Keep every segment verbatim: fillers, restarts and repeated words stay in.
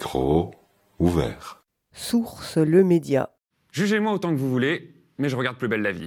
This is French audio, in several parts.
Micro ouvert. Source Le Média. Jugez-moi autant que vous voulez, mais je regarde Plus belle la vie.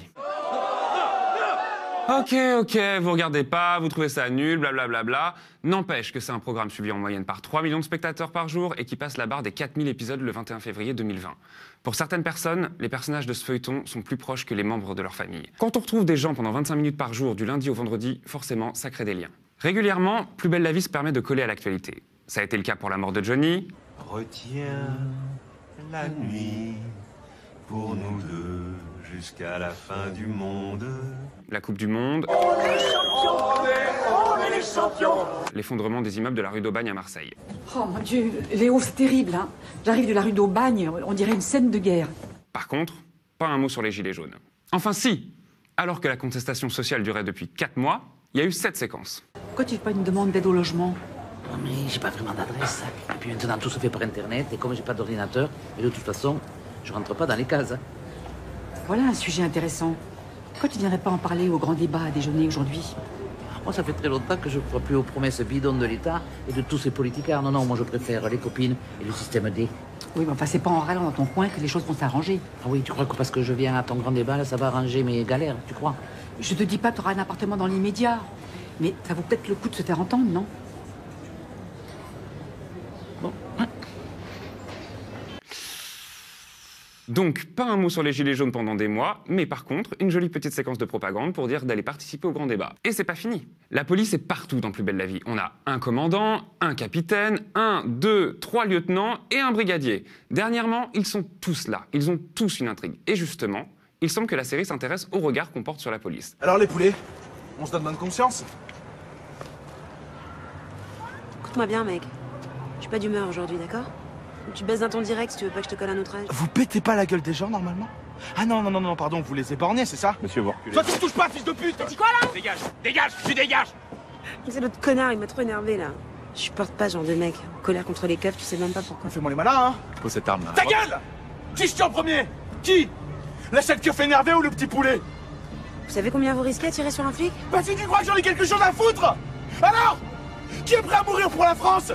Ok, ok, vous regardez pas, vous trouvez ça nul, blablabla. Bla bla bla. N'empêche que c'est un programme suivi en moyenne par trois millions de spectateurs par jour et qui passe la barre des quatre mille épisodes le vingt et un février deux mille vingt. Pour certaines personnes, les personnages de ce feuilleton sont plus proches que les membres de leur famille. Quand on retrouve des gens pendant vingt-cinq minutes par jour, du lundi au vendredi, forcément, ça crée des liens. Régulièrement, Plus belle la vie se permet de coller à l'actualité. Ça a été le cas pour la mort de Johnny. Retiens la nuit pour nous deux jusqu'à la fin du monde. La Coupe du Monde. On est les champions, on est, on est les champions. L'effondrement des immeubles de la rue d'Aubagne à Marseille. Oh mon Dieu, Léo, c'est terrible, hein. J'arrive de la rue d'Aubagne, on dirait une scène de guerre. Par contre, pas un mot sur les gilets jaunes. Enfin si, alors que la contestation sociale durait depuis quatre mois, il y a eu sept séquences. Pourquoi tu fais pas une demande d'aide au logement? Non mais j'ai pas vraiment d'adresse. Et puis maintenant tout se fait par internet, et comme j'ai pas d'ordinateur, et de toute façon, je rentre pas dans les cases. Voilà un sujet intéressant. Pourquoi tu viendrais pas en parler au grand débat à déjeuner aujourd'hui? Moi ça fait très longtemps que je crois plus aux promesses bidons de l'État et de tous ces politicards. Non, non, moi je préfère les copines et le système D. Oui, mais enfin c'est pas en râlant dans ton coin que les choses vont s'arranger. Ah oui, tu crois que parce que je viens à ton grand débat, là, ça va arranger mes galères, tu crois? Je te dis pas que t'auras un appartement dans l'immédiat, mais ça vaut peut-être le coup de se faire entendre, non? Bon. Donc, pas un mot sur les gilets jaunes pendant des mois, mais par contre, une jolie petite séquence de propagande pour dire d'aller participer au grand débat. Et c'est pas fini. La police est partout dans Plus belle la vie. On a un commandant, un capitaine, un, deux, trois lieutenants et un brigadier. Dernièrement, ils sont tous là. Ils ont tous une intrigue. Et justement, il semble que la série s'intéresse au regard qu'on porte sur la police. Alors les poulets, on se donne bonne conscience? Écoute-moi bien, mec. Je suis pas d'humeur aujourd'hui, d'accord? Tu baisses d'un ton direct si tu veux pas que je te colle un outrage. Vous pétez pas la gueule des gens normalement? Ah non, non, non, non, pardon, vous les éborgnez, c'est ça? Monsieur, vous reculez. Toi tu me touches pas, fils de pute! T'as dit quoi là? Dégage, dégage, tu dégages! C'est l'autre connard, il m'a trop énervé là. Je supporte pas ce genre de mec. En colère contre les keufs, tu sais même pas pourquoi. Fais-moi les malins, hein? Pose cette arme là. Ta gueule! Qui je tue en premier? Qui? La seule keuf énervée ou le petit poulet? Vous savez combien vous risquez à tirer sur un flic? Bah si tu crois que j'en ai quelque chose à foutre! Alors? Qui est prêt à mourir pour la France?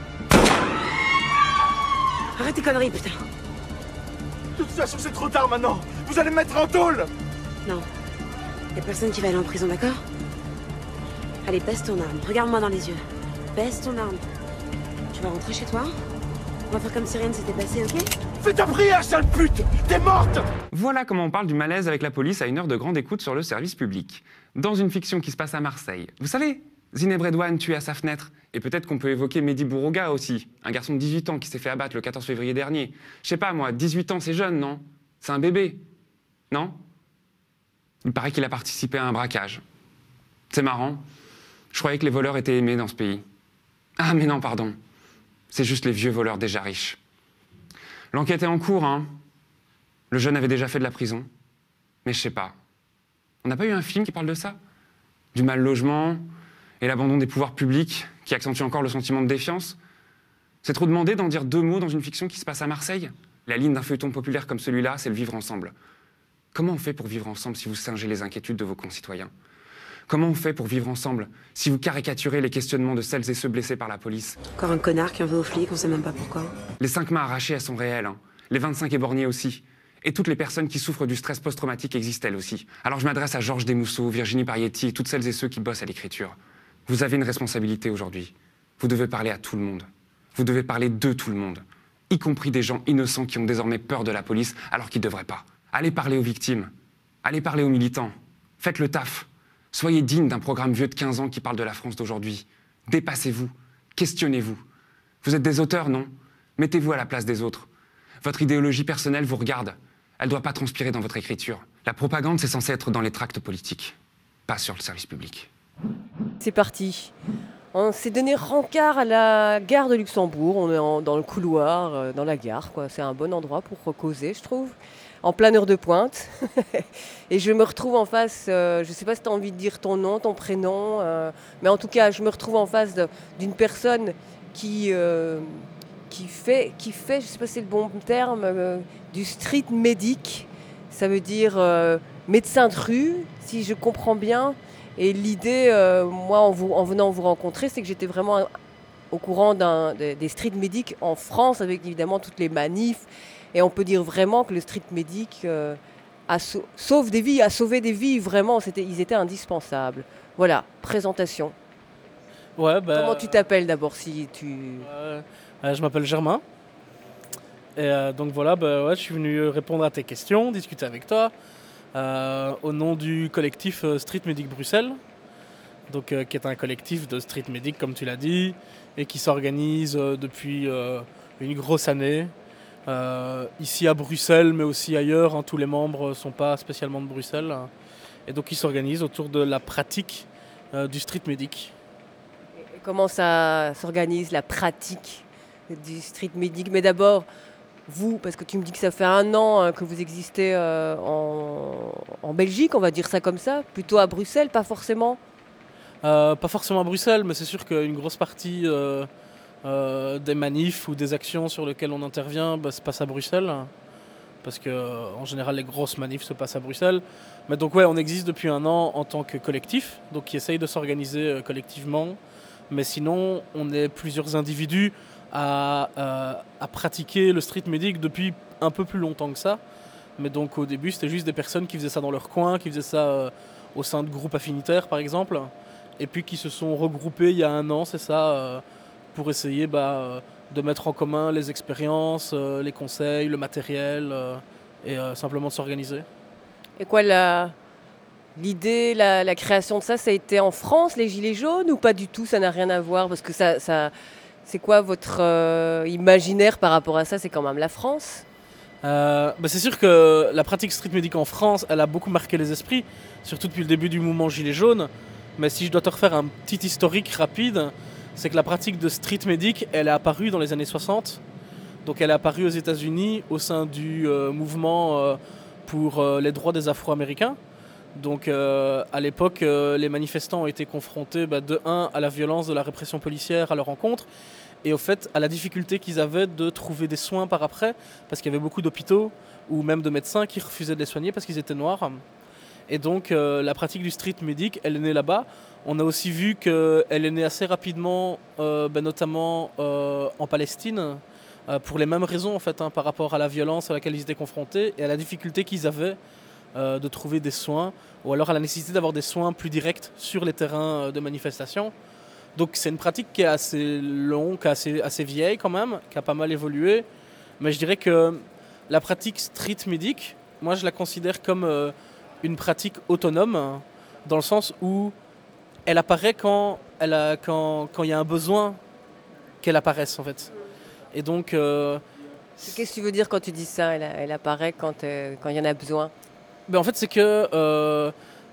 Arrête tes conneries, putain. De toute façon, c'est trop tard maintenant. Vous allez me mettre en tôle. Non. Y'a personne qui va aller en prison, d'accord? Allez, baisse ton arme. Regarde-moi dans les yeux. Baisse ton arme. Tu vas rentrer chez toi? On va faire comme si rien ne s'était passé, ok? Fais ta prière, sale pute! T'es morte! Voilà comment on parle du malaise avec la police à une heure de grande écoute sur le service public. Dans une fiction qui se passe à Marseille. Vous savez, Zineb Redouane tué à sa fenêtre. Et peut-être qu'on peut évoquer Mehdi Bourouga aussi, un garçon de dix-huit ans qui s'est fait abattre le quatorze février dernier. Je sais pas moi, dix-huit ans c'est jeune, non? C'est un bébé, non? Il paraît qu'il a participé à un braquage. C'est marrant. Je croyais que les voleurs étaient aimés dans ce pays. Ah mais non, pardon. C'est juste les vieux voleurs déjà riches. L'enquête est en cours, hein. Le jeune avait déjà fait de la prison. Mais je sais pas. On n'a pas eu un film qui parle de ça? Du mal logement et l'abandon des pouvoirs publics qui accentue encore le sentiment de défiance? C'est trop demandé d'en dire deux mots dans une fiction qui se passe à Marseille? La ligne d'un feuilleton populaire comme celui-là, c'est le vivre ensemble. Comment on fait pour vivre ensemble si vous singez les inquiétudes de vos concitoyens? Comment on fait pour vivre ensemble si vous caricaturez les questionnements de celles et ceux blessés par la police? Encore un connard qui en veut aux flics, on sait même pas pourquoi. Les cinq mains arrachées, elles sont réelles, hein. Les vingt-cinq éborgnés aussi. Et toutes les personnes qui souffrent du stress post-traumatique existent elles aussi. Alors je m'adresse à Georges Desmousseaux, Virginie Parietti et toutes celles et ceux qui bossent à l'écriture. Vous avez une responsabilité aujourd'hui. Vous devez parler à tout le monde. Vous devez parler de tout le monde, y compris des gens innocents qui ont désormais peur de la police alors qu'ils ne devraient pas. Allez parler aux victimes. Allez parler aux militants. Faites le taf. Soyez digne d'un programme vieux de quinze ans qui parle de la France d'aujourd'hui. Dépassez-vous. Questionnez-vous. Vous êtes des auteurs, non? Mettez-vous à la place des autres. Votre idéologie personnelle vous regarde. Elle ne doit pas transpirer dans votre écriture. La propagande, c'est censé être dans les tracts politiques, pas sur le service public. C'est parti. On s'est donné rencard à la gare de Luxembourg. On est en- dans le couloir, euh, dans la gare, quoi. C'est un bon endroit pour causer, je trouve. En pleine heure de pointe. Et je me retrouve en face, euh, je ne sais pas si tu as envie de dire ton nom, ton prénom, euh, mais en tout cas, je me retrouve en face de- d'une personne qui, euh, qui, fait, qui fait, je ne sais pas si c'est le bon terme, euh, du street medic. Ça veut dire euh, médecin de rue, si je comprends bien. Et l'idée, euh, moi, en, vous, en venant vous rencontrer, c'est que j'étais vraiment au courant d'un, des, des street medics en France, avec évidemment toutes les manifs. Et on peut dire vraiment que le street medic euh, a sau- sauve des vies, a sauvé des vies, vraiment, c'était, ils étaient indispensables. Voilà, présentation. Ouais, bah, Comment tu t'appelles d'abord si tu... euh, euh, je m'appelle Germain. Et euh, donc voilà, bah, ouais, je suis venu répondre à tes questions, discuter avec toi, euh, au nom du collectif euh, Street Medic Bruxelles, donc, euh, qui est un collectif de street medic, comme tu l'as dit, et qui s'organise euh, depuis euh, une grosse année, euh, ici à Bruxelles, mais aussi ailleurs. Hein, tous les membres ne sont pas spécialement de Bruxelles. Hein, et donc ils s'organisent autour de la pratique euh, du street medic. Et comment ça s'organise, la pratique du street medic? Mais d'abord, vous, parce que tu me dis que ça fait un an hein, que vous existez euh, en, en Belgique, on va dire ça comme ça, plutôt à Bruxelles, pas forcément. Euh, pas forcément à Bruxelles, mais c'est sûr qu'une grosse partie euh, euh, des manifs ou des actions sur lesquelles on intervient bah, se passe à Bruxelles. Hein, parce que euh, en général, les grosses manifs se passent à Bruxelles. Mais donc ouais, on existe depuis un an en tant que collectif, donc qui essaye de s'organiser euh, collectivement. Mais sinon, on est plusieurs individus à, euh, à pratiquer le street medic depuis un peu plus longtemps que ça. Mais donc au début, c'était juste des personnes qui faisaient ça dans leur coin, qui faisaient ça euh, au sein de groupes affinitaires, par exemple. Et puis qui se sont regroupés il y a un an, c'est ça, euh, pour essayer bah, de mettre en commun les expériences, euh, les conseils, le matériel, euh, et euh, simplement de s'organiser. Et quoi, la, l'idée, la, la création de ça, ça a été en France, les Gilets jaunes, ou pas du tout, ça n'a rien à voir? Parce que ça, ça, c'est quoi votre euh, imaginaire par rapport à ça? C'est quand même la France. Euh, bah c'est sûr que la pratique street medic en France, elle a beaucoup marqué les esprits, surtout depuis le début du mouvement Gilets jaunes. Mais si je dois te refaire un petit historique rapide, c'est que la pratique de street medic, elle est apparue dans les années soixante. Donc elle est apparue aux États-Unis au sein du euh, mouvement euh, pour euh, les droits des Afro-Américains. Donc euh, à l'époque, euh, les manifestants ont été confrontés bah, de un à la violence de la répression policière à leur encontre, et au fait à la difficulté qu'ils avaient de trouver des soins par après, parce qu'il y avait beaucoup d'hôpitaux ou même de médecins qui refusaient de les soigner parce qu'ils étaient noirs. Et donc euh, la pratique du street medic, elle est née là-bas. On a aussi vu qu'elle est née assez rapidement, euh, ben notamment euh, en Palestine, euh, pour les mêmes raisons en fait, hein, par rapport à la violence à laquelle ils étaient confrontés et à la difficulté qu'ils avaient euh, de trouver des soins, ou alors à la nécessité d'avoir des soins plus directs sur les terrains de manifestation. Donc c'est une pratique qui est assez longue, qui est assez, assez vieille quand même, qui a pas mal évolué. Mais je dirais que la pratique street medic, moi je la considère comme... Euh, une pratique autonome, dans le sens où elle apparaît quand elle a, quand, quand il y a un besoin qu'elle apparaisse en fait. Et donc... Euh, Qu'est-ce que tu veux dire quand tu dis ça, elle, elle apparaît quand euh, quand il y en a besoin? Ben en fait c'est que euh,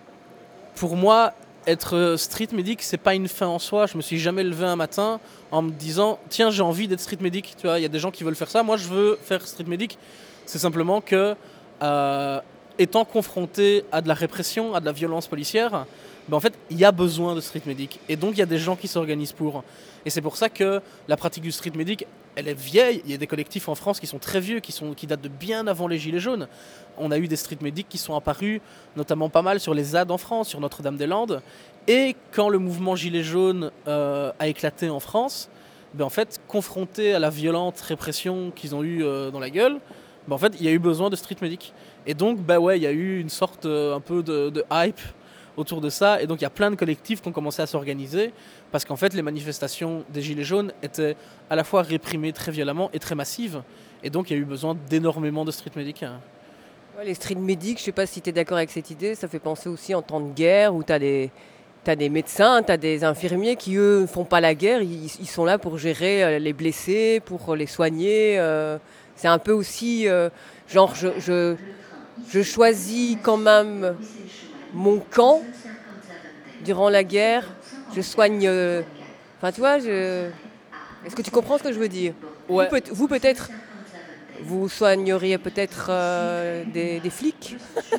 pour moi, être street medic, c'est pas une fin en soi. Je me suis jamais levé un matin en me disant tiens j'ai envie d'être street medic. Tu vois, il y a des gens qui veulent faire ça, moi je veux faire street medic. C'est simplement que... Euh, étant confronté à de la répression, à de la violence policière, ben en fait, il y a besoin de street medic. Et donc, il y a des gens qui s'organisent pour. Et c'est pour ça que la pratique du street medic, elle est vieille. Il y a des collectifs en France qui sont très vieux, qui, sont, qui datent de bien avant les Gilets jaunes. On a eu des street medics qui sont apparus, notamment pas mal sur les Z A D en France, sur Notre-Dame-des-Landes. Et quand le mouvement Gilets jaunes euh, a éclaté en France, ben en fait, confronté à la violente répression qu'ils ont eue euh, dans la gueule, ben en fait, il y a eu besoin de street medic. Et donc, bah ouais, il y a eu une sorte euh, un peu de, de hype autour de ça. Et donc, il y a plein de collectifs qui ont commencé à s'organiser parce qu'en fait, les manifestations des Gilets jaunes étaient à la fois réprimées très violemment et très massives. Et donc, il y a eu besoin d'énormément de street medic. Ouais, les street medic, je ne sais pas si tu es d'accord avec cette idée, ça fait penser aussi en temps de guerre où tu as des... T'as des médecins, tu as des infirmiers qui, eux, ne font pas la guerre. Ils, ils sont là pour gérer les blessés, pour les soigner. Euh, c'est un peu aussi... Euh, genre, je... je Je choisis quand même mon camp durant la guerre. Je soigne... Euh, enfin, tu vois, je... Est-ce que tu comprends ce que je veux dire? Ouais. Vous, peut- vous, peut-être, vous soigneriez peut-être euh, des, des flics.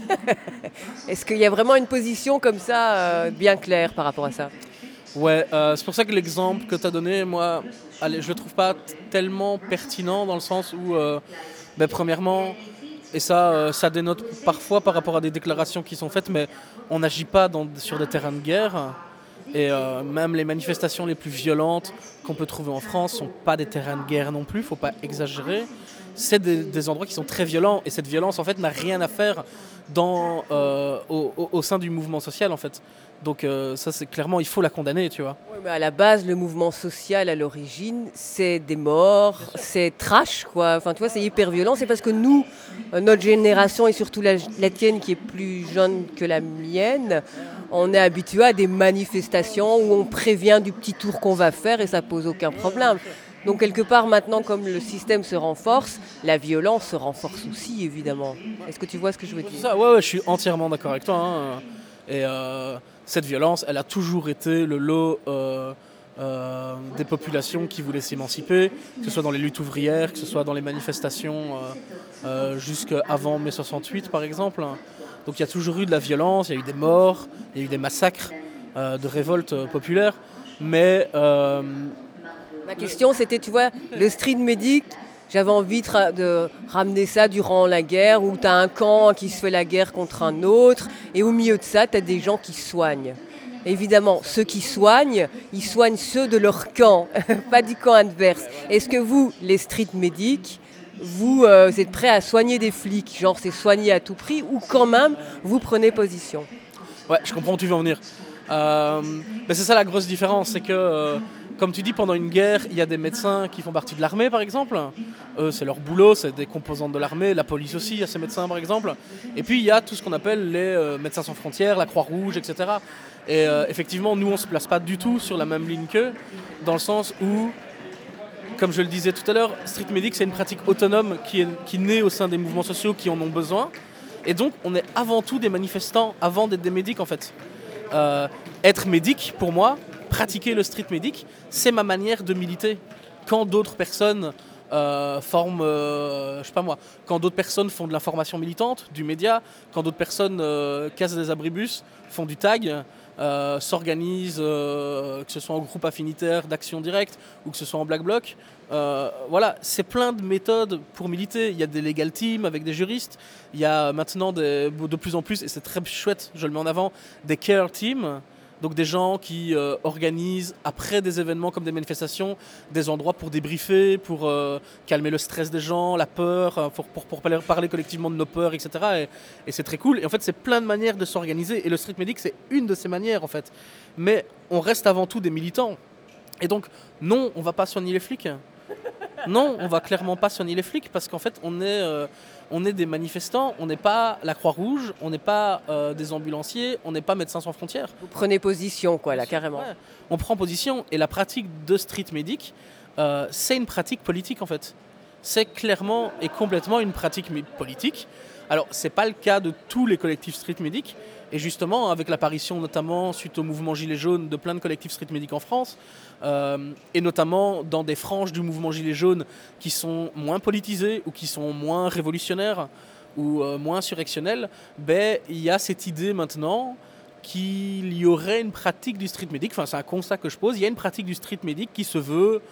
Est-ce qu'il y a vraiment une position comme ça, euh, bien claire par rapport à ça? Ouais, euh, c'est pour ça que l'exemple que tu as donné, moi, allez, je le trouve pas t- tellement pertinent dans le sens où, euh, ben, premièrement... Et ça, euh, ça dénote parfois par rapport à des déclarations qui sont faites, mais on n'agit pas dans, sur des terrains de guerre. Et euh, même les manifestations les plus violentes qu'on peut trouver en France ne sont pas des terrains de guerre non plus, il ne faut pas exagérer. C'est des, des endroits qui sont très violents et cette violence en fait n'a rien à faire dans, euh, au, au, au sein du mouvement social en fait. Donc euh, ça c'est clairement, il faut la condamner, tu vois. Oui, mais à la base, le mouvement social à l'origine, c'est des morts, c'est trash quoi. Enfin tu vois, c'est hyper violent. C'est parce que nous, euh, notre génération et surtout la, la tienne qui est plus jeune que la mienne, on est habitué à des manifestations où on prévient du petit tour qu'on va faire et ça pose aucun problème. Donc quelque part maintenant, comme le système se renforce, la violence se renforce aussi évidemment. Est-ce que tu vois ce que je veux dire ? Ça, ouais, ouais, je suis entièrement d'accord avec toi. Hein. Et euh, cette violence, elle a toujours été le lot euh, euh, des populations qui voulaient s'émanciper, que ce soit dans les luttes ouvrières, que ce soit dans les manifestations euh, euh, jusqu'avant mai soixante-huit par exemple. Donc il y a toujours eu de la violence, il y a eu des morts, il y a eu des massacres euh, de révoltes euh, populaires, mais... Euh, Ma question c'était, tu vois, le street medic, j'avais envie de, ra- de ramener ça durant la guerre où tu as un camp qui se fait la guerre contre un autre et au milieu de ça, tu as des gens qui soignent. Évidemment, ceux qui soignent, ils soignent ceux de leur camp, pas du camp adverse. Est-ce que vous, les street medics, vous euh, êtes prêts à soigner des flics, genre c'est soigner à tout prix, ou quand même vous prenez position ? Ouais, je comprends où tu veux en venir. Euh, mais c'est ça la grosse différence, c'est que... Euh, Comme tu dis, pendant une guerre, il y a des médecins qui font partie de l'armée, par exemple. Eux, c'est leur boulot, c'est des composantes de l'armée. La police aussi, il y a ces médecins, par exemple. Et puis, il y a tout ce qu'on appelle les euh, médecins sans frontières, la Croix-Rouge, et cetera. Et euh, effectivement, nous, on ne se place pas du tout sur la même ligne qu'eux, dans le sens où, comme je le disais tout à l'heure, street medic, c'est une pratique autonome qui, est, qui naît au sein des mouvements sociaux qui en ont besoin. Et donc, on est avant tout des manifestants, avant d'être des médics, en fait. Euh, être médic, pour moi, pratiquer le street medic, c'est ma manière de militer. Quand d'autres personnes euh, forment, euh, je sais pas moi, quand d'autres personnes font de l'information militante, du média, quand d'autres personnes euh, cassent des abribus, font du tag, euh, s'organisent, euh, que ce soit en groupe affinitaire d'action directe ou que ce soit en black bloc, euh, voilà, c'est plein de méthodes pour militer. Il y a des legal teams avec des juristes, il y a maintenant des, de plus en plus, et c'est très chouette, je le mets en avant, des care teams. Donc des gens qui euh, organisent, après des événements comme des manifestations, des endroits pour débriefer, pour euh, calmer le stress des gens, la peur, euh, pour, pour, pour parler collectivement de nos peurs, et cetera. Et, et c'est très cool. Et en fait, c'est plein de manières de s'organiser. Et le street medic, c'est une de ces manières, en fait. Mais on reste avant tout des militants. Et donc, non, on ne va pas soigner les flics. Non, on ne va clairement pas soigner les flics parce qu'en fait, on est... Euh, On est des manifestants, on n'est pas la Croix-Rouge, on n'est pas euh, des ambulanciers, on n'est pas Médecins sans frontières. Vous prenez position, quoi, là, carrément. Ouais, on prend position et la pratique de street medic, euh, c'est une pratique politique en fait. C'est clairement et complètement une pratique politique. Alors, ce n'est pas le cas de tous les collectifs street medic. Et justement, avec l'apparition notamment, suite au mouvement Gilets jaunes, de plein de collectifs street medic en France, euh, et notamment dans des franges du mouvement Gilets jaunes qui sont moins politisées ou qui sont moins révolutionnaires ou euh, moins insurrectionnelles, ben, il y a cette idée maintenant qu'il y aurait une pratique du street medic, enfin c'est un constat que je pose, il y a une pratique du street medic qui se veut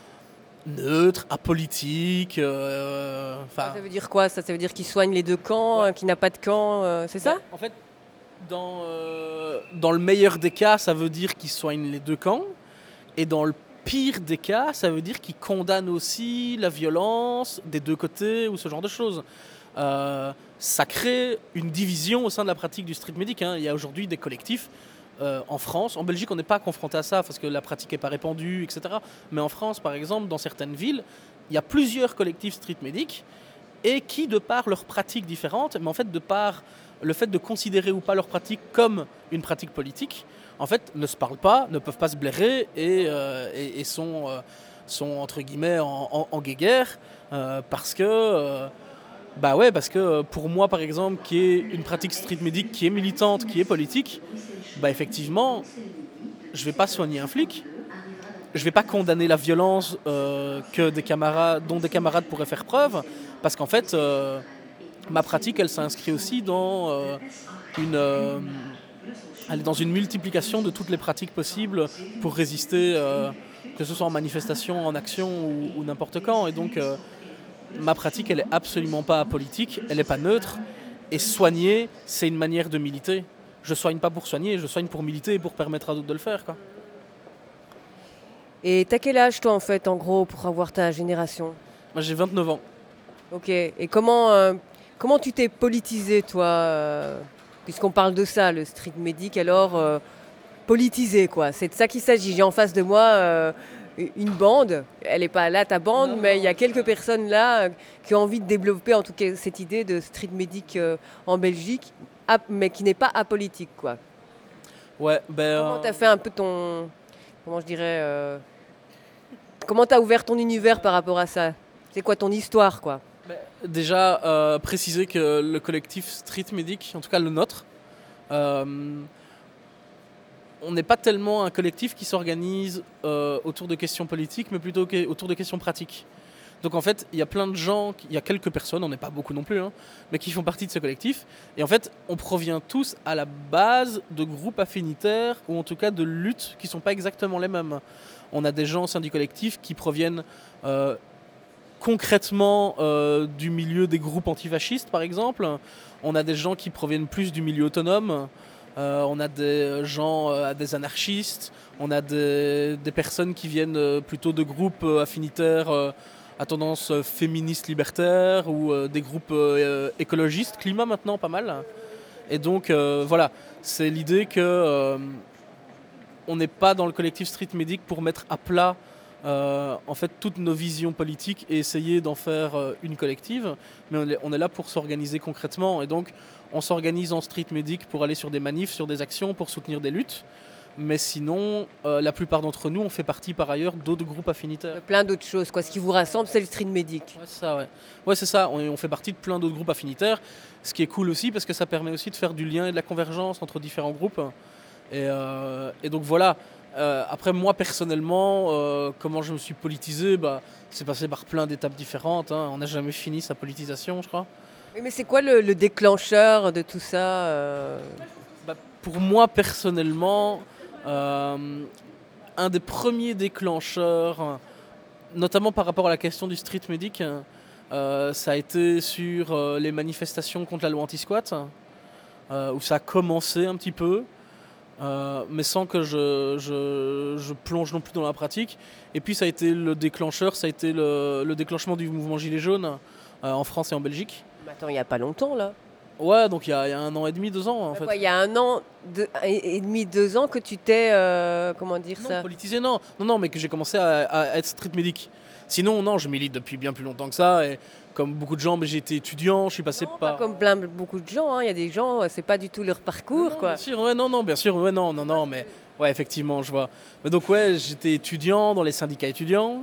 neutre, apolitique. Euh, ça veut dire quoi ça, ça veut dire qu'il soigne les deux camps, ouais. Qu'il n'a pas de camp, euh, c'est ça? En fait, dans, euh, dans le meilleur des cas, ça veut dire qu'il soigne les deux camps. Et dans le pire des cas, ça veut dire qu'il condamne aussi la violence des deux côtés ou ce genre de choses. Euh, ça crée une division au sein de la pratique du street medic. Hein. Il y a aujourd'hui des collectifs euh, en France. En Belgique, on n'est pas confronté à ça parce que la pratique n'est pas répandue, et cetera. Mais en France, par exemple, dans certaines villes, il y a plusieurs collectifs street medic et qui, de par leurs pratiques différentes, mais en fait, de par le fait de considérer ou pas leur pratique comme une pratique politique, en fait, ne se parlent pas, ne peuvent pas se blairer et, euh, et, et sont, euh, sont, entre guillemets, en, en, en guéguerre euh, parce que... Euh, Bah ouais, parce que pour moi, par exemple, qui est une pratique street medic, qui est militante, qui est politique, bah effectivement, je vais pas soigner un flic, je vais pas condamner la violence euh, que des camarades, dont des camarades pourraient faire preuve, parce qu'en fait, euh, ma pratique, elle s'inscrit aussi dans euh, une, euh, elle est dans une multiplication de toutes les pratiques possibles pour résister, euh, que ce soit en manifestation, en action ou, ou n'importe quand, et donc. Euh, Ma pratique, elle est absolument pas apolitique, elle n'est pas neutre. Et soigner, c'est une manière de militer. je soigne pas pour soigner, je soigne pour militer et pour permettre à d'autres de le faire, quoi. Et t'as quel âge toi en fait en gros pour avoir ta génération? Moi j'ai vingt-neuf ans. Ok, et comment, euh, comment tu t'es politisé toi euh, puisqu'on parle de ça, le street medic, alors euh, politisé quoi, c'est de ça qu'il s'agit. J'ai en face de moi euh, une bande, elle n'est pas là ta bande, non, mais il y a quelques personnes là euh, qui ont envie de développer en tout cas cette idée de street medic euh, en Belgique, ap- mais qui n'est pas apolitique quoi. Ouais, ben... Comment euh, t'as fait un peu ton... Comment je dirais euh, comment t'as ouvert ton univers par rapport à ça? C'est quoi ton histoire quoi? Déjà, euh, préciser que le collectif Street Medic, en tout cas le nôtre, euh, on n'est pas tellement un collectif qui s'organise euh, autour de questions politiques, mais plutôt que- autour de questions pratiques. Donc en fait, il y a plein de gens, qui- il y a quelques personnes, on n'est pas beaucoup non plus, hein, mais qui font partie de ce collectif. Et en fait, on provient tous à la base de groupes affinitaires, ou en tout cas de luttes qui ne sont pas exactement les mêmes. On a des gens au sein du collectif qui proviennent... euh, concrètement euh, du milieu des groupes antifascistes par exemple. On a des gens qui proviennent plus du milieu autonome, euh, on a des gens, euh, des anarchistes, on a des, des personnes qui viennent euh, plutôt de groupes euh, affinitaires euh, à tendance euh, féministe libertaire ou euh, des groupes euh, écologistes, climat maintenant pas mal. Et donc euh, voilà, c'est l'idée que euh, on n'est pas dans le collectif Street Medic pour mettre à plat Euh, en fait toutes nos visions politiques et essayer d'en faire euh, une collective, mais on est, on est là pour s'organiser concrètement et donc on s'organise en street medic pour aller sur des manifs, sur des actions, pour soutenir des luttes, mais sinon euh, la plupart d'entre nous on fait partie par ailleurs d'autres groupes affinitaires. Plein d'autres choses quoi, ce qui vous rassemble c'est le street medic. Ouais c'est ça, ouais. Ouais, c'est ça. On, on fait partie de plein d'autres groupes affinitaires, ce qui est cool aussi parce que ça permet aussi de faire du lien et de la convergence entre différents groupes et, euh, et donc voilà. Euh, après moi personnellement, euh, comment je me suis politisé, bah, c'est passé par plein d'étapes différentes, hein. On n'a jamais fini sa politisation je crois. Oui, mais c'est quoi le, le déclencheur de tout ça euh... bah, Pour moi personnellement, euh, un des premiers déclencheurs, notamment par rapport à la question du street medic, euh, ça a été sur euh, les manifestations contre la loi anti-squat, euh, où ça a commencé un petit peu. Euh, mais sans que je, je, je plonge non plus dans la pratique. Et puis ça a été le déclencheur, ça a été le, le déclenchement du mouvement Gilets jaunes euh, en France et en Belgique. Mais attends, il n'y a pas longtemps là. Ouais, donc il y, a, il y a un an et demi, deux ans en Il fait. y a un an deux, et demi, deux ans que tu t'es, euh, comment dire non, ça politisé, non. Non, non, mais que j'ai commencé à, à être street medic. Sinon, non, je milite depuis bien plus longtemps que ça. Et comme beaucoup de gens, mais j'ai été étudiant, je suis passé non, par... Pas comme plein, beaucoup de gens, il hein. y a des gens, c'est pas du tout leur parcours non, quoi. Bien sûr, ouais, non, non, bien sûr, ouais, non, non, non, mais ouais, effectivement, je vois. Mais donc ouais, j'étais étudiant dans les syndicats étudiants,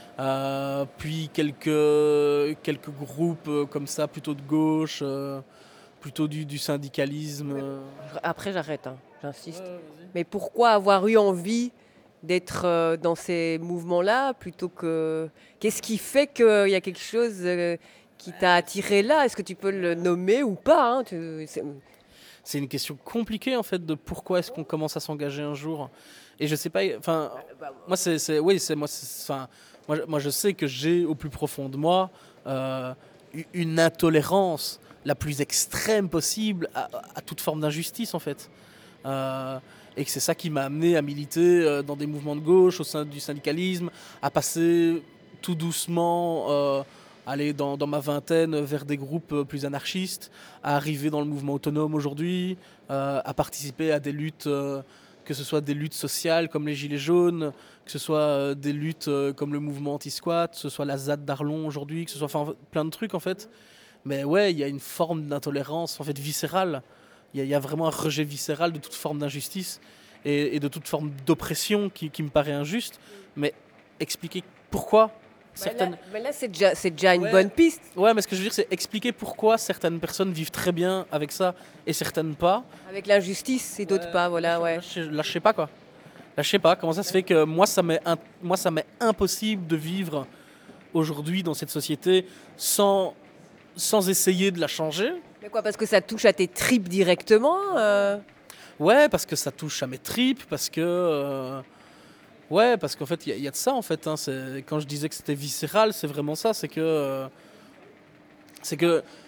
euh, puis quelques quelques groupes euh, comme ça, plutôt de gauche, euh, plutôt du, du syndicalisme. Euh... Après j'arrête, hein, j'insiste. Ouais, mais pourquoi avoir eu envie d'être euh, dans ces mouvements-là plutôt que... Qu'est-ce qui fait qu'il y a quelque chose euh, qui t'a attiré là? Est-ce que tu peux le nommer ou pas hein? tu... c'est... c'est une question compliquée en fait de pourquoi est-ce qu'on commence à s'engager un jour. Et je sais pas, enfin, moi c'est, c'est oui, c'est moi, enfin, moi, moi je sais que j'ai au plus profond de moi euh, une intolérance la plus extrême possible à, à toute forme d'injustice en fait. Euh, et que c'est ça qui m'a amené à militer dans des mouvements de gauche au sein du syndicalisme, à passer tout doucement, euh, aller dans, dans ma vingtaine vers des groupes plus anarchistes, à arriver dans le mouvement autonome aujourd'hui, euh, à participer à des luttes, euh, que ce soit des luttes sociales comme les Gilets jaunes, que ce soit euh, des luttes euh, comme le mouvement anti-squat, que ce soit la Z A D d'Arlon aujourd'hui, que ce soit enfin, plein de trucs en fait. Mais ouais, il y a une forme d'intolérance en fait viscérale. Il y, y a vraiment un rejet viscéral de toute forme d'injustice et, et de toute forme d'oppression qui, qui me paraît injuste. Mais expliquer pourquoi certaines... Bah là, bah là c'est déjà, c'est déjà une ouais. bonne piste. Ouais, mais ce que je veux dire, c'est expliquer pourquoi certaines personnes vivent très bien avec ça et certaines pas. Avec l'injustice et d'autres ouais. pas, voilà, ouais. Là, je, là, je sais pas quoi. Là, je sais pas comment ça se fait que moi, ça m'est, un, moi, ça m'est impossible de vivre aujourd'hui dans cette société sans, sans essayer de la changer. Mais quoi, parce que ça touche à tes tripes directement euh... Ouais, parce que ça touche à mes tripes, parce que... Euh... Ouais, parce qu'en fait, il y, y a de ça, en fait. Hein. C'est... Quand je disais que c'était viscéral, c'est vraiment ça. C'est que... Euh... C'est que...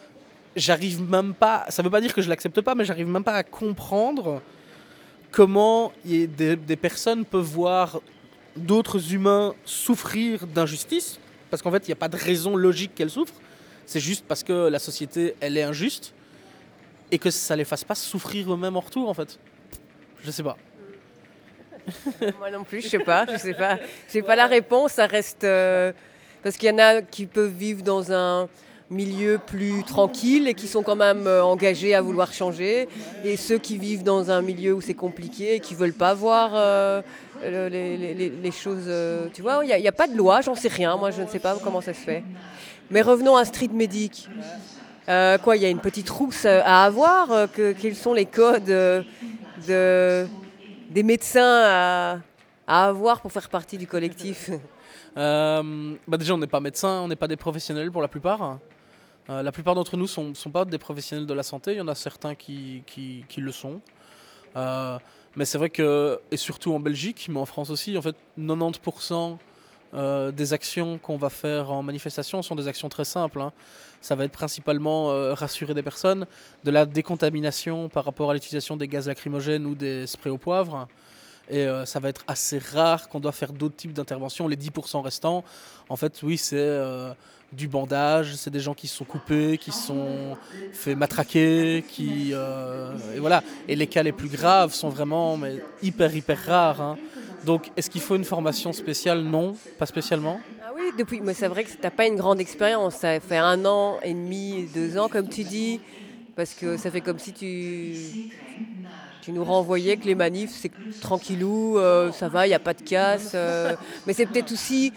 j'arrive même pas, ça veut pas dire que je l'accepte pas, mais j'arrive même pas à comprendre comment y a des, des personnes peuvent voir d'autres humains souffrir d'injustice, parce qu'en fait, il n'y a pas de raison logique qu'elles souffrent, c'est juste parce que la société, elle est injuste, et que ça les fasse pas souffrir eux-mêmes en retour, en fait. Je sais pas. Moi non plus, je sais pas, je sais pas. C'est pas la réponse, ça reste... euh, parce qu'il y en a qui peuvent vivre dans un milieu plus tranquille et qui sont quand même euh, engagés à vouloir changer, et ceux qui vivent dans un milieu où c'est compliqué et qui veulent pas voir euh, le- les, les- les choses... euh, tu vois, il n'y a, il y a pas de loi, j'en sais rien, moi je ne sais pas comment ça se fait. Mais revenons à Street Medic. Euh, quoi, il y a une petite rousse à avoir, euh, que, quels sont les codes euh, de, des médecins à, à avoir pour faire partie du collectif? Euh, bah déjà, on n'est pas médecin, on n'est pas des professionnels pour la plupart. Euh, la plupart d'entre nous ne sont, sont pas des professionnels de la santé. Il y en a certains qui, qui, qui le sont. Euh, mais c'est vrai que, et surtout en Belgique, mais en France aussi, en fait, quatre-vingt-dix pour cent euh, des actions qu'on va faire en manifestation sont des actions très simples. Hein. Ça va être principalement euh, rassurer des personnes, de la décontamination par rapport à l'utilisation des gaz lacrymogènes ou des sprays au poivre. Et euh, ça va être assez rare qu'on doit faire d'autres types d'interventions. Les dix pour cent restants, en fait, oui, c'est euh, du bandage, c'est des gens qui se sont coupés, qui se sont fait matraquer, qui, euh, et voilà. Et les cas les plus graves sont vraiment mais, hyper, hyper rares. Hein. Donc, est-ce qu'il faut une formation spéciale? Non, pas spécialement. Ah oui, depuis, mais c'est vrai que tu n'as pas une grande expérience. Ça fait un an et demi, deux ans, comme tu dis, parce que ça fait comme si tu... Tu nous renvoyais que les manifs, c'est tranquillou, euh, ça va, il n'y a pas de casse. Euh, mais c'est peut-être aussi